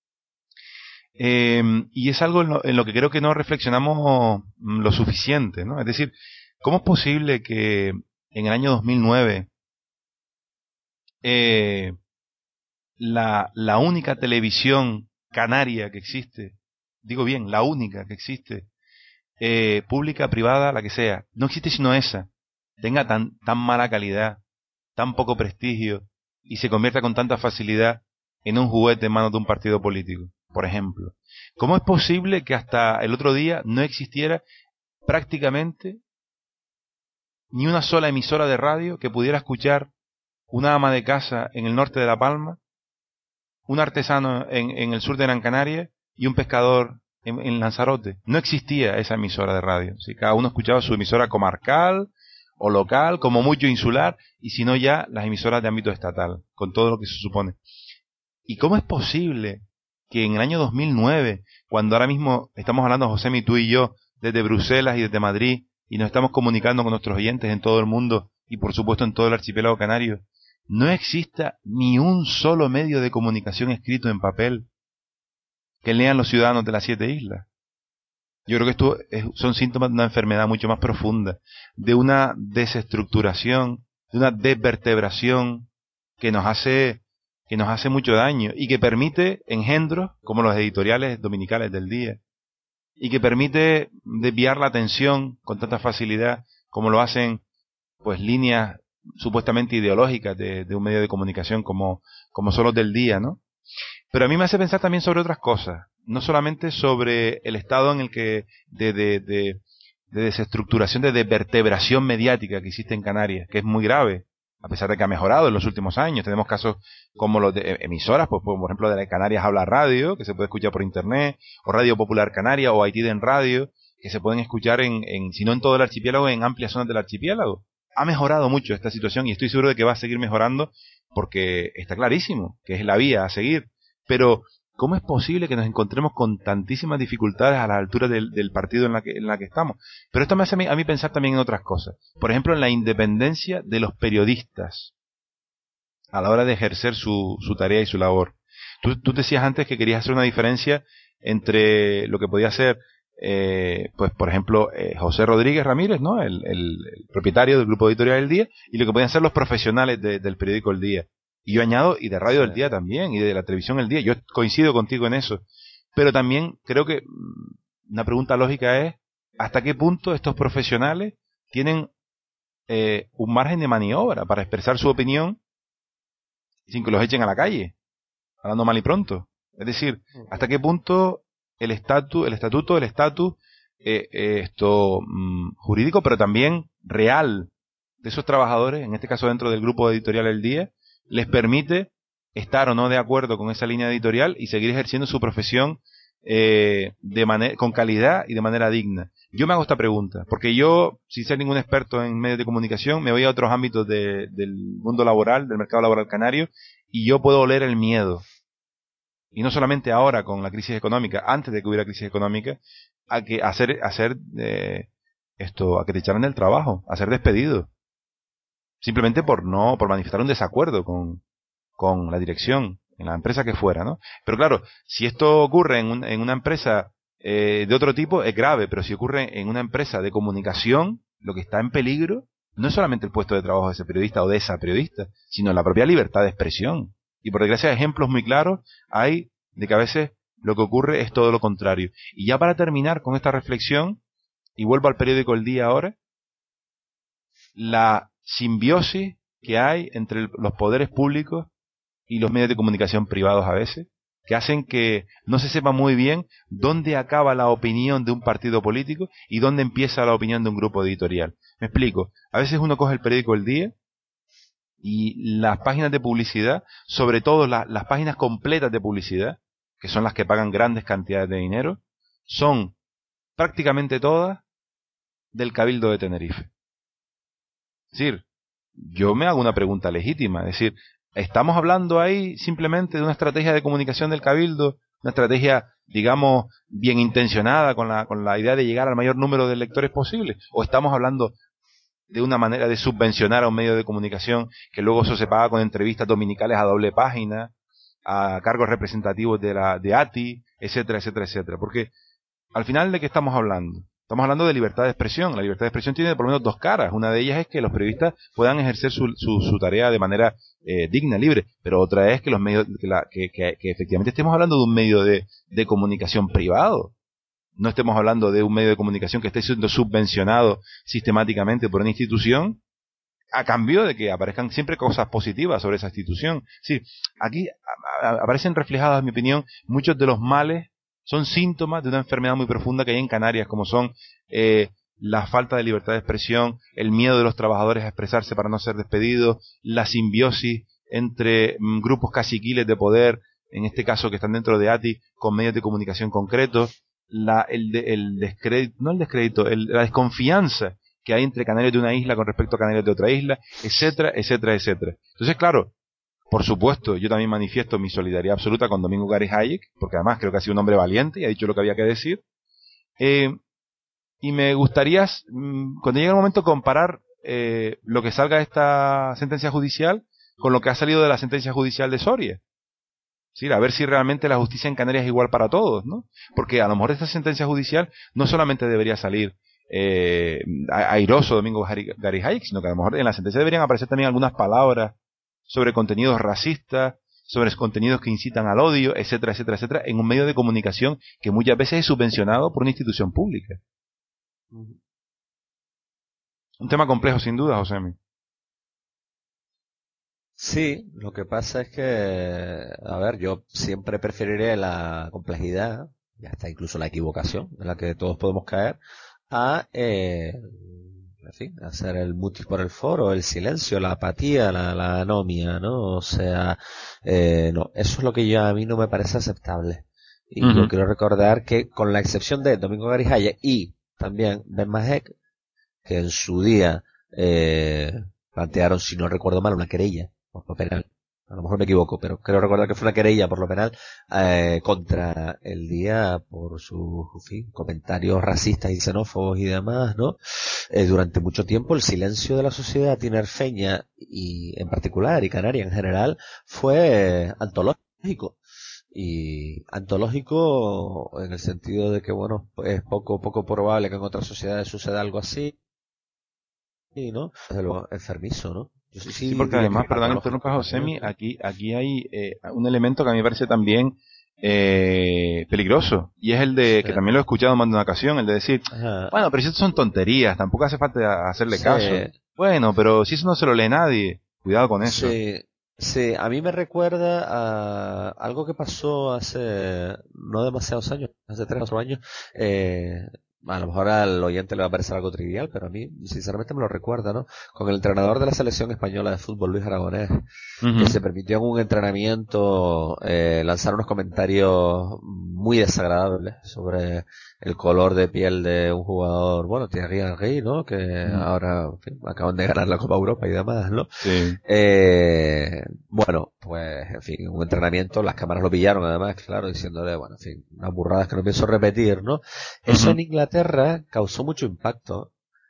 Eh, y es algo en lo, en lo que creo que no reflexionamos lo suficiente, ¿no? Es decir, ¿cómo es posible que en el año dos mil nueve eh, la, la única televisión canaria que existe, digo bien, la única que existe, Eh, pública, privada, la que sea, no existe sino esa, tenga tan, tan mala calidad, tan poco prestigio y se convierta con tanta facilidad en un juguete en manos de un partido político, por ejemplo? ¿Cómo es posible que hasta el otro día no existiera prácticamente ni una sola emisora de radio que pudiera escuchar una ama de casa en el norte de La Palma, un artesano en, en el sur de Gran Canaria y un pescador En, en Lanzarote? No existía esa emisora de radio. ¿Sí? Cada uno escuchaba su emisora comarcal o local, como mucho insular, y si no ya las emisoras de ámbito estatal, con todo lo que se supone. ¿Y cómo es posible que en el año dos mil nueve, cuando ahora mismo estamos hablando, Josemi, tú y yo, desde Bruselas y desde Madrid, y nos estamos comunicando con nuestros oyentes en todo el mundo, y por supuesto en todo el archipiélago canario, no exista ni un solo medio de comunicación escrito en papel que lean los ciudadanos de las siete islas? Yo creo que esto es, son síntomas de una enfermedad mucho más profunda, de una desestructuración, de una desvertebración que nos hace, que nos hace mucho daño y que permite engendros como los editoriales dominicales del Día y que permite desviar la atención con tanta facilidad como lo hacen pues líneas supuestamente ideológicas de, de un medio de comunicación como, como son los del Día, ¿no? Pero a mí me hace pensar también sobre otras cosas, no solamente sobre el estado en el que de, de, de, de desestructuración, de desvertebración mediática que existe en Canarias, que es muy grave, a pesar de que ha mejorado en los últimos años. Tenemos casos como los de emisoras, pues, por ejemplo, de la Canarias Habla Radio, que se puede escuchar por internet, o Radio Popular Canaria, o Haití en Radio, que se pueden escuchar en, en, si no en todo el archipiélago, en amplias zonas del archipiélago. Ha mejorado mucho esta situación y estoy seguro de que va a seguir mejorando porque está clarísimo que es la vía a seguir. Pero, ¿cómo es posible que nos encontremos con tantísimas dificultades a la altura del, del partido en la, que, en la que estamos? Pero esto me hace a mí, a mí pensar también en otras cosas. Por ejemplo, en la independencia de los periodistas a la hora de ejercer su, su tarea y su labor. Tú, tú decías antes que querías hacer una diferencia entre lo que podía ser, eh, pues por ejemplo, eh, José Rodríguez Ramírez, ¿no? El, el, el propietario del grupo editorial El Día, y lo que podían ser los profesionales de, del periódico El Día. Y yo añado, y de Radio del Día también, y de la televisión El Día. Yo coincido contigo en eso. Pero también creo que una pregunta lógica es, ¿hasta qué punto estos profesionales tienen eh, un margen de maniobra para expresar su opinión sin que los echen a la calle? Hablando mal y pronto. Es decir, ¿hasta qué punto el estatus, el estatuto, el estatus, eh, eh, esto mmm, jurídico, pero también real de esos trabajadores, en este caso dentro del grupo editorial El Día, les permite estar o no de acuerdo con esa línea editorial y seguir ejerciendo su profesión eh, de manera, con calidad y de manera digna? Yo me hago esta pregunta, porque yo, sin ser ningún experto en medios de comunicación, me voy a otros ámbitos de, del mundo laboral, del mercado laboral canario, y yo puedo oler el miedo. Y no solamente ahora con la crisis económica, antes de que hubiera crisis económica, a que hacer, hacer eh, esto, a que te echaran del trabajo, a ser despedido. Simplemente por no, por manifestar un desacuerdo con, con la dirección, en la empresa que fuera, ¿no? Pero claro, si esto ocurre en, un, en una empresa eh, de otro tipo, es grave, pero si ocurre en una empresa de comunicación, lo que está en peligro no es solamente el puesto de trabajo de ese periodista o de esa periodista, sino la propia libertad de expresión. Y por desgracia, ejemplos muy claros hay de que a veces lo que ocurre es todo lo contrario. Y ya para terminar con esta reflexión, y vuelvo al periódico El Día ahora, la simbiosis que hay entre los poderes públicos y los medios de comunicación privados a veces, que hacen que no se sepa muy bien dónde acaba la opinión de un partido político y dónde empieza la opinión de un grupo editorial. Me explico. A veces uno coge el periódico El Día y las páginas de publicidad, sobre todo la, las páginas completas de publicidad, que son las que pagan grandes cantidades de dinero, son prácticamente todas del Cabildo de Tenerife. Es decir, yo me hago una pregunta legítima, es decir, ¿estamos hablando ahí simplemente de una estrategia de comunicación del Cabildo, una estrategia, digamos, bien intencionada con la, con la idea de llegar al mayor número de lectores posible? ¿O estamos hablando de una manera de subvencionar a un medio de comunicación que luego eso se paga con entrevistas dominicales a doble página, a cargos representativos de la de A T I, etcétera, etcétera, etcétera? Porque al final, ¿de qué estamos hablando? Estamos hablando de libertad de expresión. La libertad de expresión tiene por lo menos dos caras. Una de ellas es que los periodistas puedan ejercer su, su, su tarea de manera eh, digna, libre. Pero otra es que los medios, que, la, que, que, que efectivamente estemos hablando de un medio de, de comunicación privado. No estemos hablando de un medio de comunicación que esté siendo subvencionado sistemáticamente por una institución a cambio de que aparezcan siempre cosas positivas sobre esa institución. Sí, aquí a, a, aparecen reflejados, en mi opinión, muchos de los males. Son síntomas de una enfermedad muy profunda que hay en Canarias, como son eh, la falta de libertad de expresión, el miedo de los trabajadores a expresarse para no ser despedidos, la simbiosis entre mm, grupos caciquiles de poder, en este caso que están dentro de A T I, con medios de comunicación concretos, la, el, de, el descrédito, no el descrédito, el, la desconfianza que hay entre canarios de una isla con respecto a canarios de otra isla, etcétera, etcétera, etcétera. Entonces, claro, por supuesto, yo también manifiesto mi solidaridad absoluta con Domingo Gari Hayek, porque además creo que ha sido un hombre valiente y ha dicho lo que había que decir. Eh, y me gustaría, cuando llegue el momento, comparar eh, lo que salga de esta sentencia judicial con lo que ha salido de la sentencia judicial de Soria. Sí, a ver si realmente la justicia en Canarias es igual para todos, ¿no? Porque a lo mejor esta sentencia judicial no solamente debería salir eh, airoso Domingo Gari Hayek, sino que a lo mejor en la sentencia deberían aparecer también algunas palabras sobre contenidos racistas, sobre contenidos que incitan al odio, etcétera, etcétera, etcétera, en un medio de comunicación que muchas veces es subvencionado por una institución pública. Un tema complejo, sin duda, Josemi. Sí, lo que pasa es que, a ver, yo siempre preferiré la complejidad, y hasta incluso la equivocación, en la que todos podemos caer, a... Eh, en fin, hacer el mutis por el foro, el silencio, la apatía, la, la anomia, ¿no? O sea, eh, no, eso es lo que yo, a mí no me parece aceptable. Y uh-huh. Yo quiero recordar que, con la excepción de Domingo Gari Hayek y también Ben Mahek, que en su día eh, plantearon, si no recuerdo mal, una querella por penal a lo mejor me equivoco, pero creo recordar que fue una querella por lo penal eh, contra el Día por sus en fin, comentarios racistas y xenófobos y demás, ¿no? Eh, durante mucho tiempo el silencio de la sociedad tinerfeña y en particular y canaria en general fue eh, antológico. Y antológico en el sentido de que, bueno, es poco poco probable que en otras sociedades suceda algo así, ¿no? Desde luego, enfermizo, ¿no? Yo sí, sí, porque además, perdón, interrumpa Josemi, aquí, aquí hay eh, un elemento que a mí me parece también eh, peligroso, y es el de, sí. que también lo he escuchado más de una ocasión, el de decir, Ajá. bueno, pero si esto son tonterías, tampoco hace falta hacerle sí. caso. Bueno, pero si eso no se lo lee nadie, cuidado con eso. Sí. Sí, a mí me recuerda a algo que pasó hace no demasiados años, hace tres o cuatro años. Eh, a lo mejor al oyente le va a parecer algo trivial, pero a mí sinceramente me lo recuerda, ¿no? Con el entrenador de la selección española de fútbol, Luis Aragonés, uh-huh. que se permitió en un entrenamiento eh, lanzar unos comentarios muy desagradables sobre el color de piel de un jugador, bueno, Thierry Henry, ¿no? Que uh-huh. ahora en fin, acaban de ganar la Copa Europa y demás, ¿no? Sí. Eh, bueno, pues, en fin, un entrenamiento, las cámaras lo pillaron además, claro, diciéndole, bueno, en fin, unas burradas que no pienso repetir, ¿no? Eso uh-huh. en Inglaterra causó mucho impacto.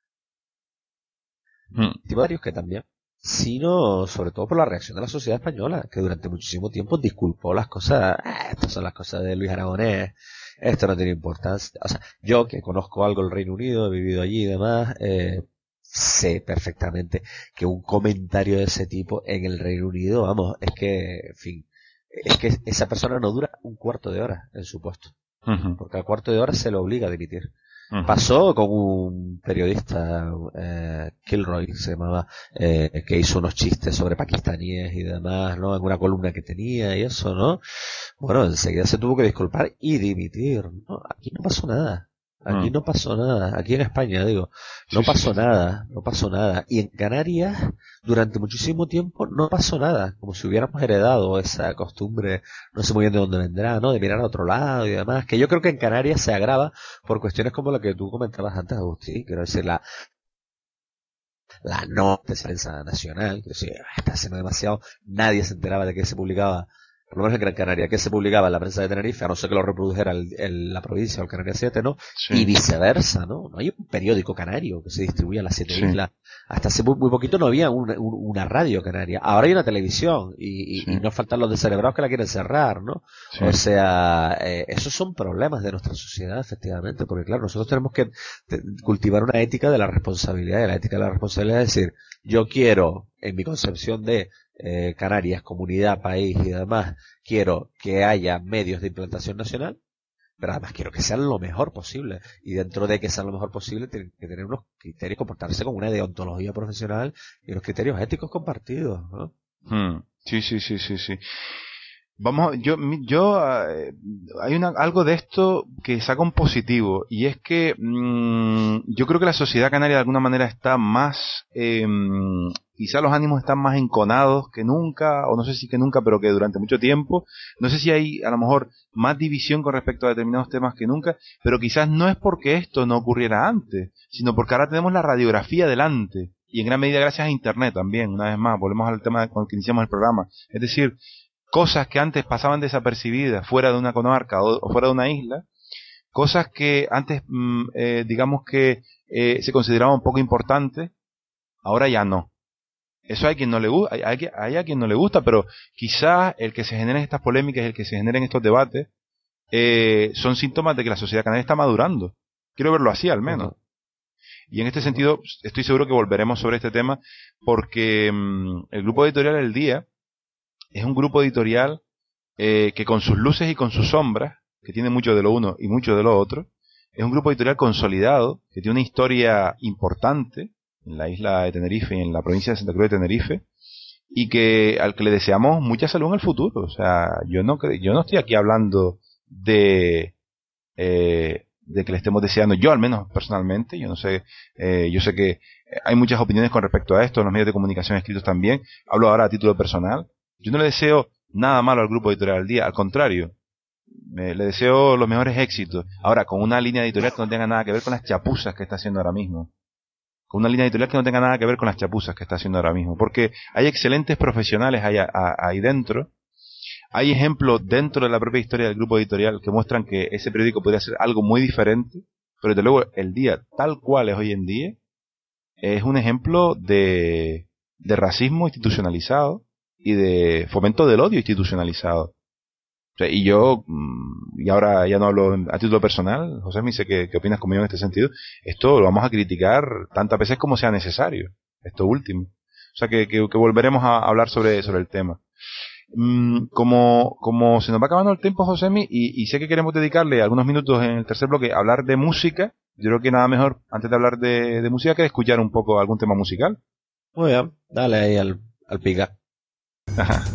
Uh-huh. Varios que también, sino sobre todo por la reacción de la sociedad española, que durante muchísimo tiempo disculpó las cosas, ah, estas son las cosas de Luis Aragonés, esto no tiene importancia. O sea, yo que conozco algo del Reino Unido, he vivido allí y demás, eh, sé perfectamente que un comentario de ese tipo en el Reino Unido, vamos, es que, en fin, es que esa persona no dura un cuarto de hora en su puesto. Uh-huh. Porque al cuarto de hora se le obliga a dimitir. Uh-huh. Pasó con un periodista, eh, Kilroy se llamaba, eh, que hizo unos chistes sobre pakistaníes y demás, ¿no? En una columna que tenía y eso, ¿no? Bueno, enseguida se tuvo que disculpar y dimitir, ¿no? Aquí no pasó nada. Aquí no pasó nada, aquí en España digo, no sí, pasó sí, sí. nada, no pasó nada. Y en Canarias, durante muchísimo tiempo, no pasó nada, como si hubiéramos heredado esa costumbre, no sé muy bien de dónde vendrá, ¿no? De mirar a otro lado y demás, que yo creo que en Canarias se agrava por cuestiones como la que tú comentabas antes, Agustín, quiero decir, la la no defensa nacional, quiero decir, está haciendo demasiado, nadie se enteraba de que se publicaba, por lo menos en Gran Canaria, que se publicaba en la prensa de Tenerife, a no ser que lo reprodujera el, el, la provincia o el Canarias siete, ¿no? Sí. Y viceversa, ¿no? No hay un periódico canario que se distribuya en las siete sí. islas. Hasta hace muy, muy poquito no había una, un, una radio canaria. Ahora hay una televisión y, y, sí. y no faltan los descerebrados que la quieren cerrar, ¿no? Sí. O sea, eh, esos son problemas de nuestra sociedad, efectivamente, porque claro, nosotros tenemos que te, cultivar una ética de la responsabilidad, y la ética de la responsabilidad es decir, yo quiero, en mi concepción de Eh, Canarias, comunidad, país y demás, quiero que haya medios de implantación nacional, pero además quiero que sean lo mejor posible, y dentro de que sean lo mejor posible tienen que tener unos criterios, comportarse con una deontología profesional y unos criterios éticos compartidos, ¿no? Hmm. Sí, sí, sí, sí, sí. Vamos, yo, yo, eh, hay una, algo de esto que saca un positivo, y es que mmm, yo creo que la sociedad canaria de alguna manera está más, eh, quizá los ánimos están más enconados que nunca, o no sé si que nunca, pero que durante mucho tiempo. No sé si hay a lo mejor más división con respecto a determinados temas que nunca, pero quizás no es porque esto no ocurriera antes, sino porque ahora tenemos la radiografía delante, y en gran medida gracias a Internet también. Una vez más, volvemos al tema con el que iniciamos el programa, es decir, cosas que antes pasaban desapercibidas fuera de una comarca o, o fuera de una isla, cosas que antes, mm, eh, digamos que eh, se consideraban poco importantes, ahora ya no. Eso hay quien no le gusta, hay, hay, hay a quien no le gusta, pero quizás el que se generen estas polémicas, el que se generen estos debates, eh, son síntomas de que la sociedad canaria está madurando. Quiero verlo así, al menos. Uh-huh. Y en este sentido, estoy seguro que volveremos sobre este tema, porque mmm, el grupo editorial El Día es un grupo editorial eh, que con sus luces y con sus sombras, que tiene mucho de lo uno y mucho de lo otro, es un grupo editorial consolidado, que tiene una historia importante en la isla de Tenerife y en la provincia de Santa Cruz de Tenerife, y que al que le deseamos mucha salud en el futuro. O sea, yo no yo no estoy aquí hablando de eh, de que le estemos deseando, yo al menos personalmente, yo no sé, eh, yo sé que hay muchas opiniones con respecto a esto, en los medios de comunicación escritos también, hablo ahora a título personal. Yo no le deseo nada malo al grupo editorial El Día, al contrario, me, le deseo los mejores éxitos. Ahora, con una línea editorial que no tenga nada que ver con las chapuzas que está haciendo ahora mismo, con una línea editorial que no tenga nada que ver con las chapuzas que está haciendo ahora mismo, porque hay excelentes profesionales ahí, a, a, ahí dentro. Hay ejemplos dentro de la propia historia del grupo editorial que muestran que ese periódico podría ser algo muy diferente, pero desde luego el día tal cual es hoy en día es un ejemplo de, de racismo institucionalizado y de fomento del odio institucionalizado. O sea, y yo, y ahora ya no hablo a título personal, José, me dice que, que opinas conmigo en este sentido, esto lo vamos a criticar tantas veces como sea necesario, esto último. O sea, que, que, que volveremos a hablar sobre, sobre el tema. Mm, como, como se nos va acabando el tiempo, Josemi, y, y sé que queremos dedicarle algunos minutos en el tercer bloque a hablar de música, yo creo que nada mejor, antes de hablar de, de música, que escuchar un poco algún tema musical. Muy bien, dale ahí al, al pica. Ajá.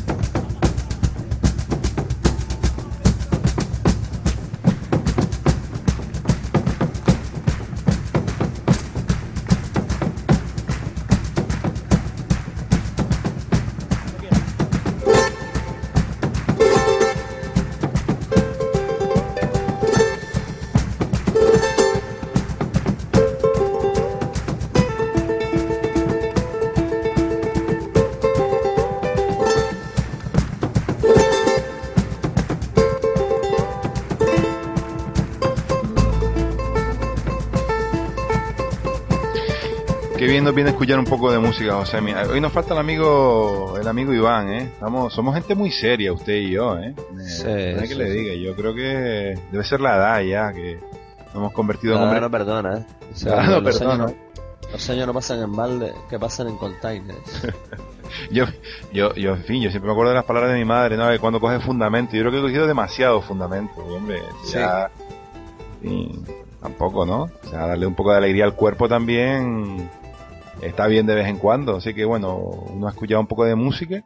Qué bien nos viene escuchar un poco de música, José. Hoy nos falta el amigo el amigo Iván, ¿eh? Estamos, somos gente muy seria, usted y yo, ¿eh? Sí, no hay que sí, le sí. diga, yo creo que debe ser la edad ya, que nos hemos convertido en No, hombres... no perdona, ¿eh? O sea, Ah, no, los, perdona. años no, los años no pasan en balde, que pasan en containers. yo, yo, yo, en fin, yo siempre me acuerdo de las palabras de mi madre, ¿no? Que cuando coge fundamento, yo creo que he cogido demasiado fundamento, y, hombre, ya... Sí, tampoco, ¿no? O sea, darle un poco de alegría al cuerpo también... Está bien de vez en cuando, así que bueno, uno ha escuchado un poco de música.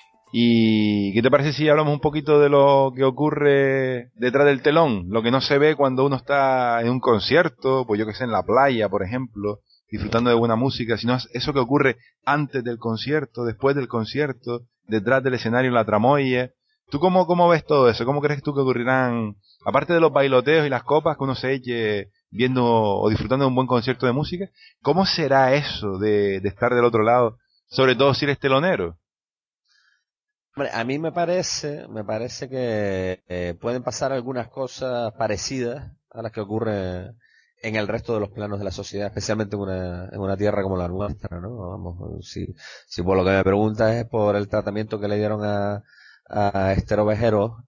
¿Y qué te parece si hablamos un poquito de lo que ocurre detrás del telón? Lo que no se ve cuando uno está en un concierto, pues yo que sé, en la playa, por ejemplo, disfrutando de buena música, sino eso que ocurre antes del concierto, después del concierto, detrás del escenario, en la tramoya. ¿Tú cómo, cómo ves todo eso? ¿Cómo crees tú que ocurrirán, aparte de los bailoteos y las copas que uno se eche viendo o disfrutando de un buen concierto de música, cómo será eso de, de estar del otro lado, sobre todo si eres telonero? Hombre, a mí me parece, me parece que eh, pueden pasar algunas cosas parecidas a las que ocurren en el resto de los planos de la sociedad, especialmente en una, en una tierra como la nuestra, ¿no? Vamos, si, si por lo que me preguntas es por el tratamiento que le dieron a, a Esther Ovejero,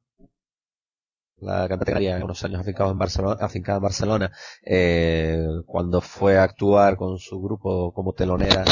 la cantante unos años afincada en Barcelona, afincada en Barcelona, eh, cuando fue a actuar con su grupo como telonera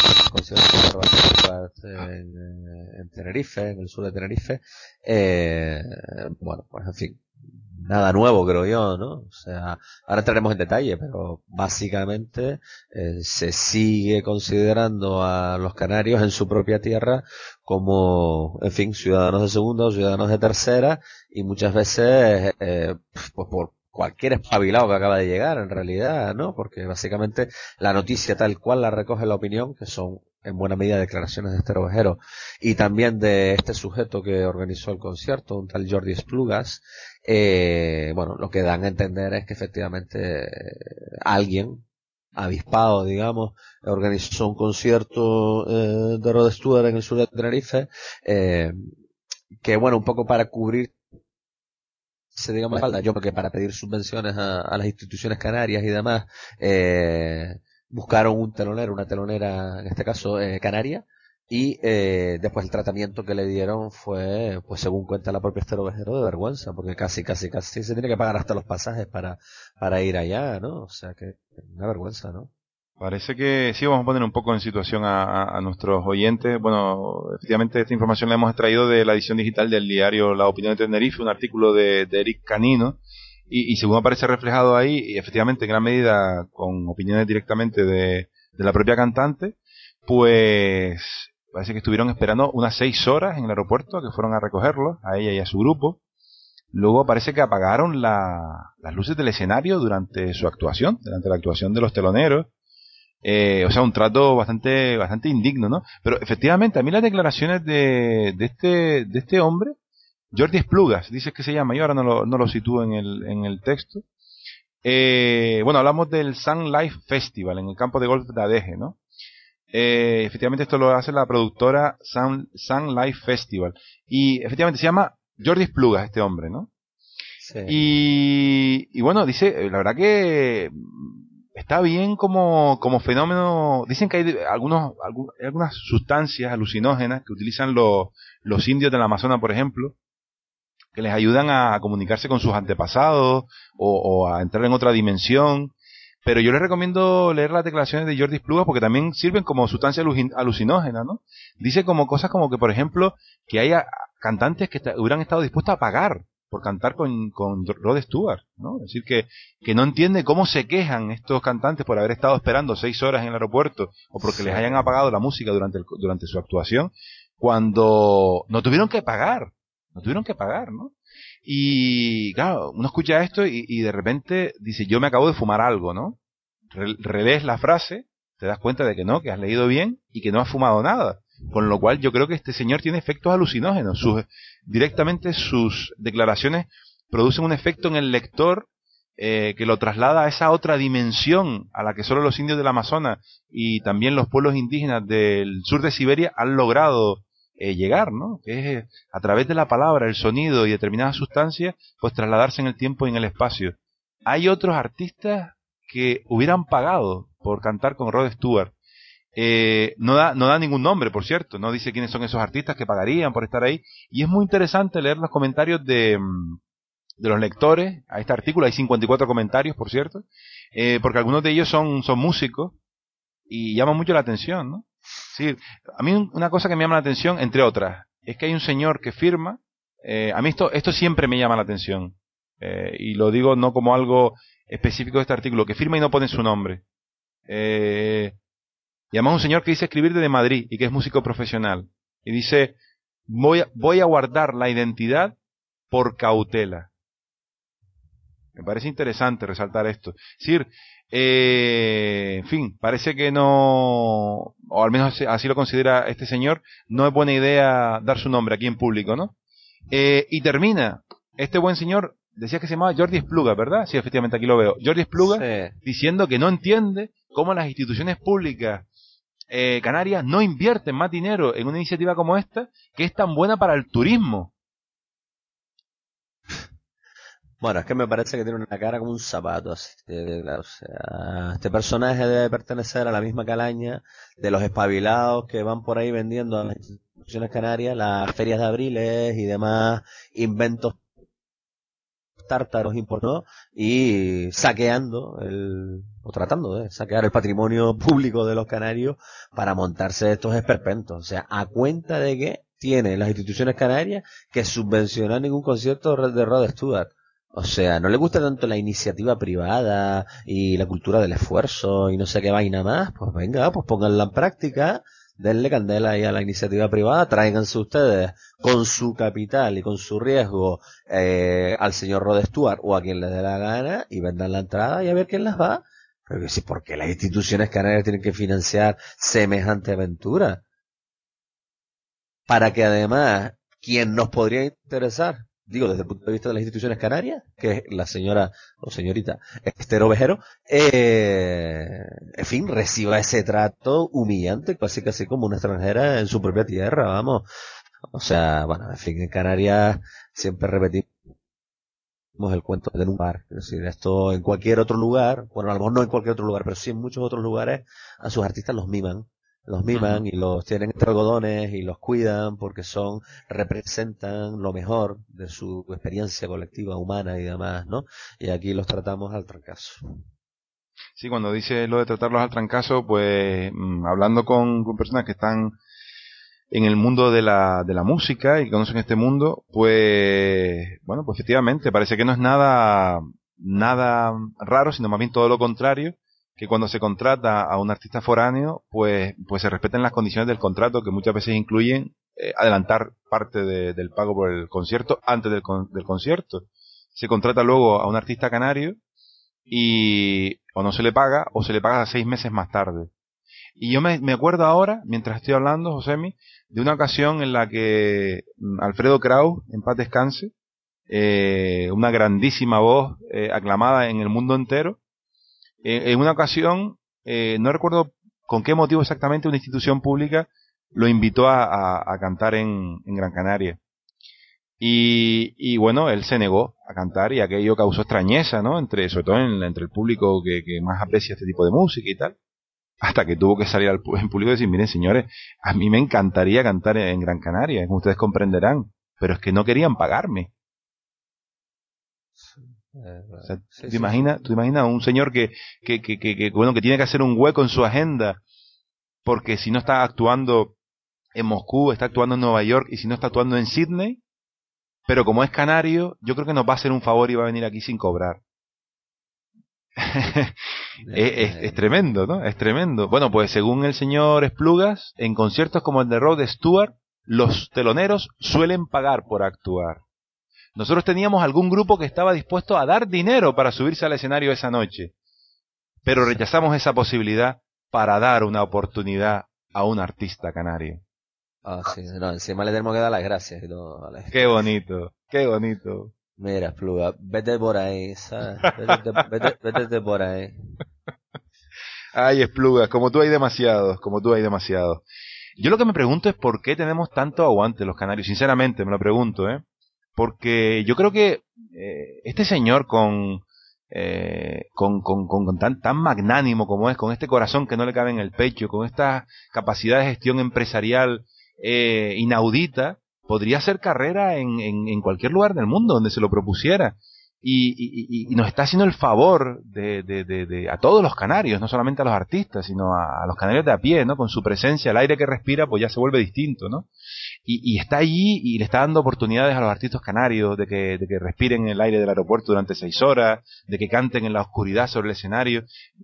en, en Tenerife, en el sur de Tenerife, eh, bueno, pues en fin, nada nuevo creo yo, ¿no? O sea, ahora entraremos en detalle, pero básicamente eh, se sigue considerando a los canarios en su propia tierra como, en fin, ciudadanos de segunda o ciudadanos de tercera, y muchas veces eh, pues por cualquier espabilado que acaba de llegar en realidad, ¿no? Porque básicamente la noticia tal cual la recoge la opinión, que son en buena medida declaraciones de Esther Ovejero y también de este sujeto que organizó el concierto, un tal Jordi Esplugas. Eh, bueno, lo que dan a entender es que efectivamente eh, alguien avispado, digamos, organizó un concierto eh, de Rod Stewart en el sur de Tenerife, eh, que bueno, un poco para cubrir se digamos la espalda, yo porque para pedir subvenciones a, a las instituciones canarias y demás, eh, buscaron un telonero, una telonera, en este caso eh, canaria, y eh, después el tratamiento que le dieron fue, pues según cuenta la propia Esther Ovejero, de vergüenza, porque casi, casi, casi se tiene que pagar hasta los pasajes para, para ir allá, ¿no? O sea que una vergüenza, ¿no? Parece que sí, vamos a poner un poco en situación a, a, a nuestros oyentes. Bueno, efectivamente esta información la hemos extraído de la edición digital del diario La Opinión de Tenerife, un artículo de, de Eric Canino, y, y según aparece reflejado ahí, y efectivamente en gran medida con opiniones directamente de, de la propia cantante, pues parece que estuvieron esperando unas seis horas en el aeropuerto, que fueron a recogerlos, a ella y a su grupo. Luego parece que apagaron la, las luces del escenario durante su actuación, durante la actuación de los teloneros. Eh, o sea, un trato bastante bastante indigno, ¿no? Pero efectivamente, a mí las declaraciones de, de este de este hombre, Jordi Esplugas, dices que se llama, yo ahora no lo, no lo sitúo en el, en el texto, Eh, bueno, hablamos del Sun Life Festival en el campo de golf de Adeje, ¿no? Eh, efectivamente esto lo hace la productora Sun, Sun Life Festival. Y efectivamente se llama Jordi Esplugas este hombre, ¿no? Sí. Y, y bueno, dice, la verdad que está bien como, como fenómeno. Dicen que hay algunos, algu- hay algunas sustancias alucinógenas que utilizan los, los indios del Amazonas, por ejemplo, que les ayudan a comunicarse con sus antepasados o, o a entrar en otra dimensión. Pero yo les recomiendo leer las declaraciones de Jordi Esplugas porque también sirven como sustancia alucin- alucinógena, ¿no? Dice como cosas como que, por ejemplo, que haya cantantes que está- hubieran estado dispuestos a pagar por cantar con, con Rod Stewart, ¿no? Es decir, que, que no entiende cómo se quejan estos cantantes por haber estado esperando seis horas en el aeropuerto o porque les hayan apagado la música durante, el, durante su actuación, cuando no tuvieron que pagar, no tuvieron que pagar, ¿no? Y claro, uno escucha esto y, y de repente dice, yo me acabo de fumar algo, ¿no? Re- relees la frase, te das cuenta de que no, que has leído bien y que no has fumado nada. Con lo cual yo creo que este señor tiene efectos alucinógenos. Sus, directamente sus declaraciones producen un efecto en el lector eh, que lo traslada a esa otra dimensión a la que solo los indios del Amazonas y también los pueblos indígenas del sur de Siberia han logrado eh, llegar, ¿no? Que es a través de la palabra, el sonido y determinadas sustancias, pues trasladarse en el tiempo y en el espacio. Hay otros artistas que hubieran pagado por cantar con Rod Stewart. Eh, no da, no da ningún nombre, por cierto, no dice quiénes son esos artistas que pagarían por estar ahí, y es muy interesante leer los comentarios de, de los lectores a este artículo. Hay cincuenta y cuatro comentarios, por cierto, eh, porque algunos de ellos son, son músicos y llaman mucho la atención, ¿no? Sí, a mí una cosa que me llama la atención, entre otras, es que hay un señor que firma, eh, a mí esto, esto siempre me llama la atención, eh, y lo digo no como algo específico de este artículo, que firma y no pone su nombre. Eh, y además un señor que dice escribir desde Madrid y que es músico profesional. Y dice, voy a, voy a guardar la identidad por cautela. Me parece interesante resaltar esto. Es decir, eh, en fin, parece que no, o al menos así lo considera este señor, no es buena idea dar su nombre aquí en público, ¿no? Eh, y termina, este buen señor, decía que se llamaba Jordi Esplugas, ¿verdad? Sí, efectivamente, aquí lo veo. Jordi Esplugas, sí, diciendo que no entiende cómo las instituciones públicas eh, Canarias no invierten más dinero en una iniciativa como esta, que es tan buena para el turismo. Bueno, es que me parece que tiene una cara como un zapato, así, de- de- o sea, este personaje debe pertenecer a la misma calaña de los espabilados que van por ahí vendiendo a las instituciones canarias las ferias de abriles y demás inventos tártaros importados y saqueando el, o tratando de saquear el patrimonio público de los canarios para montarse estos esperpentos. O sea, a cuenta de que tienen las instituciones canarias que subvencionar ningún concierto de Rod Stewart. O sea, no le gusta tanto la iniciativa privada y la cultura del esfuerzo y no sé qué vaina más, pues venga, pues pónganla en práctica, denle candela ahí a la iniciativa privada, tráiganse ustedes con su capital y con su riesgo eh, al señor Rod Stewart o a quien les dé la gana y vendan la entrada y a ver quién las va. Pero que sí, ¿por qué las instituciones canarias tienen que financiar semejante aventura? Para que además, quien nos podría interesar, digo, desde el punto de vista de las instituciones canarias, que es la señora o señorita Esther Ovejero, eh, en fin, reciba ese trato humillante, casi casi como una extranjera en su propia tierra, vamos. O sea, bueno, en fin, en Canarias siempre repetimos el cuento de un bar. Es decir, esto en cualquier otro lugar, bueno, a lo mejor no en cualquier otro lugar, pero sí en muchos otros lugares, a sus artistas los miman. Los miman uh-huh. y los tienen entre algodones y los cuidan porque son, representan lo mejor de su experiencia colectiva, humana y demás, ¿no? Y aquí los tratamos al trancazo. Sí, cuando dice lo de tratarlos al trancazo, pues mmm, hablando con, con personas que están en el mundo de la, de la música y que conocen este mundo, pues, bueno, pues efectivamente, parece que no es nada, nada raro, sino más bien todo lo contrario, que cuando se contrata a un artista foráneo, pues, pues se respeten las condiciones del contrato, que muchas veces incluyen eh, adelantar parte de, del pago por el concierto antes del, con, del concierto. Se contrata luego a un artista canario y o no se le paga o se le paga seis meses más tarde. Y yo me, me acuerdo ahora, mientras estoy hablando, Josemi, de una ocasión en la que Alfredo Kraus, en paz descanse, eh, una grandísima voz eh, aclamada en el mundo entero. Eh, en una ocasión, eh, no recuerdo con qué motivo exactamente, una institución pública lo invitó a, a, a cantar en, en Gran Canaria. Y, y bueno, él se negó a cantar y aquello causó extrañeza, ¿no? Entre, sobre todo en, entre el público que, que más aprecia este tipo de música y tal. Hasta que tuvo que salir al en público y decir, miren señores, a mí me encantaría cantar en Gran Canaria, como ustedes comprenderán, pero es que no querían pagarme. O sea, sí, ¿tú, sí, imaginas, sí. ¿Tú imaginas un señor que, que, que, que, que, bueno, que tiene que hacer un hueco en su agenda porque si no está actuando en Moscú, está actuando en Nueva York y si no está actuando en Sydney, pero como es canario, yo creo que nos va a hacer un favor y va a venir aquí sin cobrar. es, es, es tremendo, ¿no? Es tremendo. Bueno, pues según el señor Esplugas, en conciertos como el de Rod Stewart, los teloneros suelen pagar por actuar. Nosotros teníamos algún grupo que estaba dispuesto a dar dinero para subirse al escenario esa noche, pero rechazamos esa posibilidad para dar una oportunidad a un artista canario. Ah, sí, no, encima le tenemos que dar las gracias y todo, vale. Qué bonito, qué bonito. Mira, Espluga, vete por ahí, ¿sabes? Vete, vete, vete, vete por ahí. Ay, Esplugas, como tú hay demasiados, como tú hay demasiados. Yo lo que me pregunto es por qué tenemos tanto aguante los canarios, sinceramente me lo pregunto, ¿eh? Porque yo creo que eh, este señor con, eh, con, con, con, con tan, tan magnánimo como es, con este corazón que no le cabe en el pecho, con esta capacidad de gestión empresarial eh, inaudita, podría hacer carrera en, en, en cualquier lugar del mundo donde se lo propusiera. Y, y, y nos está haciendo el favor de, de, de, de a todos los canarios, no solamente a los artistas, sino a, a los canarios de a pie, ¿no? Con su presencia, el aire que respira, pues ya se vuelve distinto, ¿no? Y, y está allí y le está dando oportunidades a los artistas canarios de que, de que respiren el aire del aeropuerto durante seis horas, de que canten en la oscuridad sobre el escenario.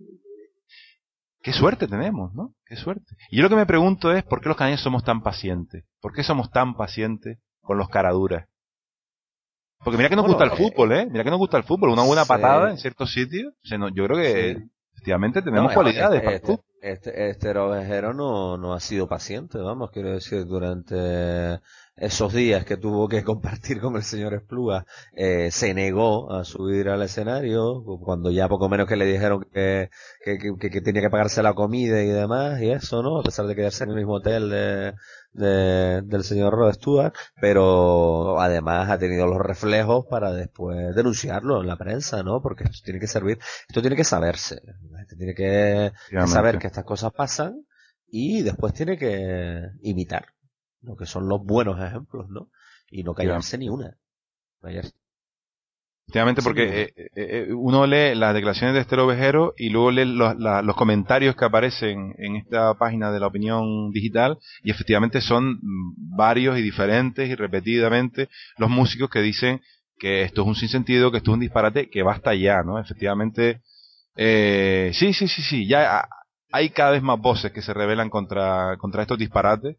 Qué suerte tenemos, ¿no? Qué suerte. Y yo lo que me pregunto es, ¿por qué los canarios somos tan pacientes? ¿Por qué somos tan pacientes con los caraduras? Porque mira que nos Bueno, gusta el eh, fútbol, ¿eh? Mira que nos gusta el fútbol. Una buena sí. patada en ciertos sitios. O sea, no, yo creo que Sí. efectivamente tenemos No, cualidades este, para el este, fútbol. este, este ovejero no, no ha sido paciente, vamos, quiero decir, durante esos días que tuvo que compartir con el señor Espluga, eh, se negó a subir al escenario, cuando ya poco menos que le dijeron que, que, que, que tenía que pagarse la comida y demás, y eso, ¿no? A pesar de quedarse en el mismo hotel de, de, del señor Rod Stewart, pero además ha tenido los reflejos para después denunciarlo en la prensa, ¿no? Porque esto tiene que servir, esto tiene que saberse, la gente tiene que, que saber que estas cosas pasan y después tiene que imitar lo que son los buenos ejemplos, ¿no? Y no callarse ni una. Callarse. Efectivamente, porque eh, eh, uno lee las declaraciones de Esther Ovejero y luego lee los, la, los comentarios que aparecen en esta página de la opinión digital y efectivamente son varios y diferentes y repetidamente los músicos que dicen que esto es un sinsentido, que esto es un disparate, que basta ya, ¿no? Efectivamente, eh, sí, sí, sí, sí, ya hay cada vez más voces que se rebelan contra, contra estos disparates.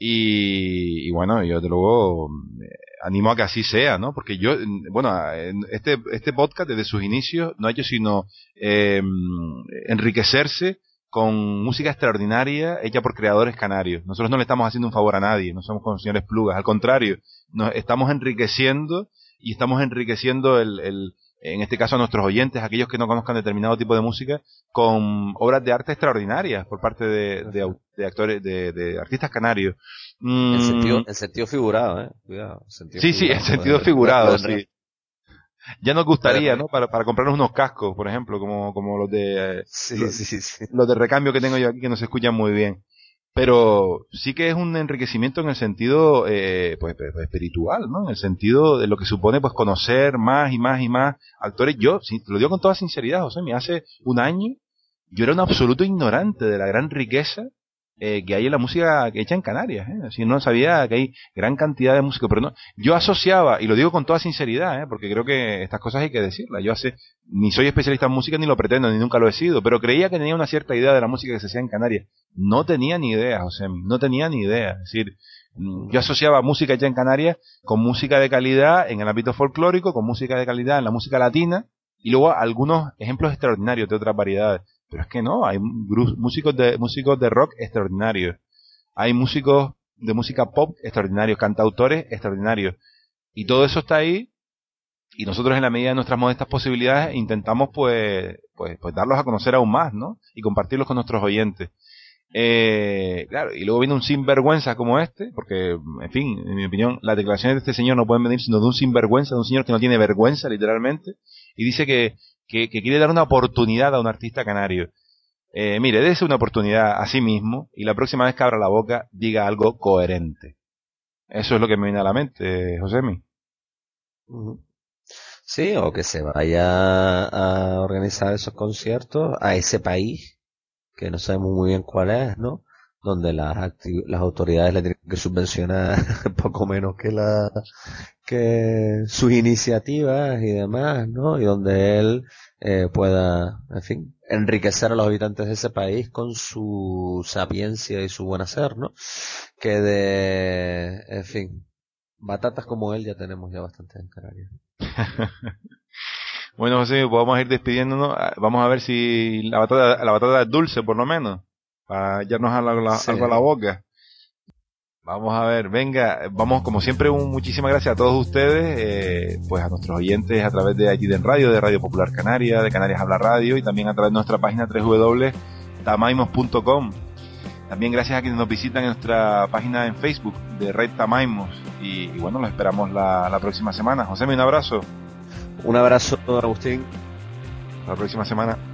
Y, y bueno, yo desde luego eh, animo a que así sea, ¿no? Porque yo, bueno, este este podcast desde sus inicios no ha hecho sino eh, enriquecerse con música extraordinaria hecha por creadores canarios. Nosotros no le estamos haciendo un favor a nadie, no somos como señores Plugas, al contrario, nos estamos enriqueciendo y estamos enriqueciendo el, el en este caso a nuestros oyentes, aquellos que no conozcan determinado tipo de música, con obras de arte extraordinarias por parte de, de, de actores, de, de artistas canarios. Mm. En sentido, en sentido figurado, ¿eh? Cuidado, sentido sí, figurado, sí, en sentido de, figurado, de, sí. de, Ya nos gustaría, ¿no? Para, para comprarnos unos cascos, por ejemplo, como, como los de, sí, los, sí, sí. los de recambio que tengo yo aquí que no se escuchan muy bien. Pero sí que es un enriquecimiento en el sentido eh, pues, pues espiritual, ¿no? En el sentido de lo que supone pues conocer más y más y más actores. Yo, te lo digo con toda sinceridad, José, hace un año yo era un absoluto ignorante de la gran riqueza eh, que hay en la música hecha en Canarias, ¿eh? Así no sabía que hay gran cantidad de música, pero no, yo asociaba, y lo digo con toda sinceridad, ¿eh? Porque creo que estas cosas hay que decirlas. Yo hace, ni soy especialista en música, ni lo pretendo, ni nunca lo he sido, pero creía que tenía una cierta idea de la música que se hacía en Canarias. No tenía ni idea, José, no tenía ni idea. Es decir, yo asociaba música hecha en Canarias con música de calidad en el ámbito folclórico, con música de calidad en la música latina, y luego algunos ejemplos extraordinarios de otras variedades. Pero es que no, hay músicos de, músicos de rock extraordinarios, hay músicos de música pop extraordinarios, cantautores extraordinarios, y todo eso está ahí, y nosotros en la medida de nuestras modestas posibilidades intentamos pues, pues, pues darlos a conocer aún más, ¿no? Y compartirlos con nuestros oyentes. Eh, claro, y luego viene un sinvergüenza como este, porque, en fin, en mi opinión, las declaraciones de este señor no pueden venir sino de un sinvergüenza, de un señor que no tiene vergüenza, literalmente, y dice que, que, que quiere dar una oportunidad a un artista canario. Eh, mire, dése una oportunidad a sí mismo, y la próxima vez que abra la boca, diga algo coherente. Eso es lo que me viene a la mente, Josemi. Sí, o que se vaya a organizar esos conciertos a ese país, que no sabemos muy bien cuál es, ¿no? Donde las acti- las autoridades le tienen que subvencionar poco menos que la que sus iniciativas y demás, ¿no? Y donde él eh, pueda, en fin, enriquecer a los habitantes de ese país con su sapiencia y su buen hacer, ¿no? Que de, en fin, batatas como él ya tenemos ya bastante en Canarias. Bueno, José, pues vamos a ir despidiéndonos. Vamos a ver si la batata, la batata es dulce, por lo menos, para hallarnos algo, a la, sí. algo a la boca. Vamos a ver, venga, vamos, como siempre, un, muchísimas gracias a todos ustedes, eh, pues a nuestros oyentes a través de Allí en Radio, de Radio Popular Canaria, de Canarias Habla Radio, y también a través de nuestra página doble u doble u doble u punto tamaimos punto com. También gracias a quienes nos visitan en nuestra página en Facebook de Red Tamaimos. Y, y bueno, los esperamos la, la próxima semana. José, un abrazo. Un abrazo, Agustín. Hasta la próxima semana.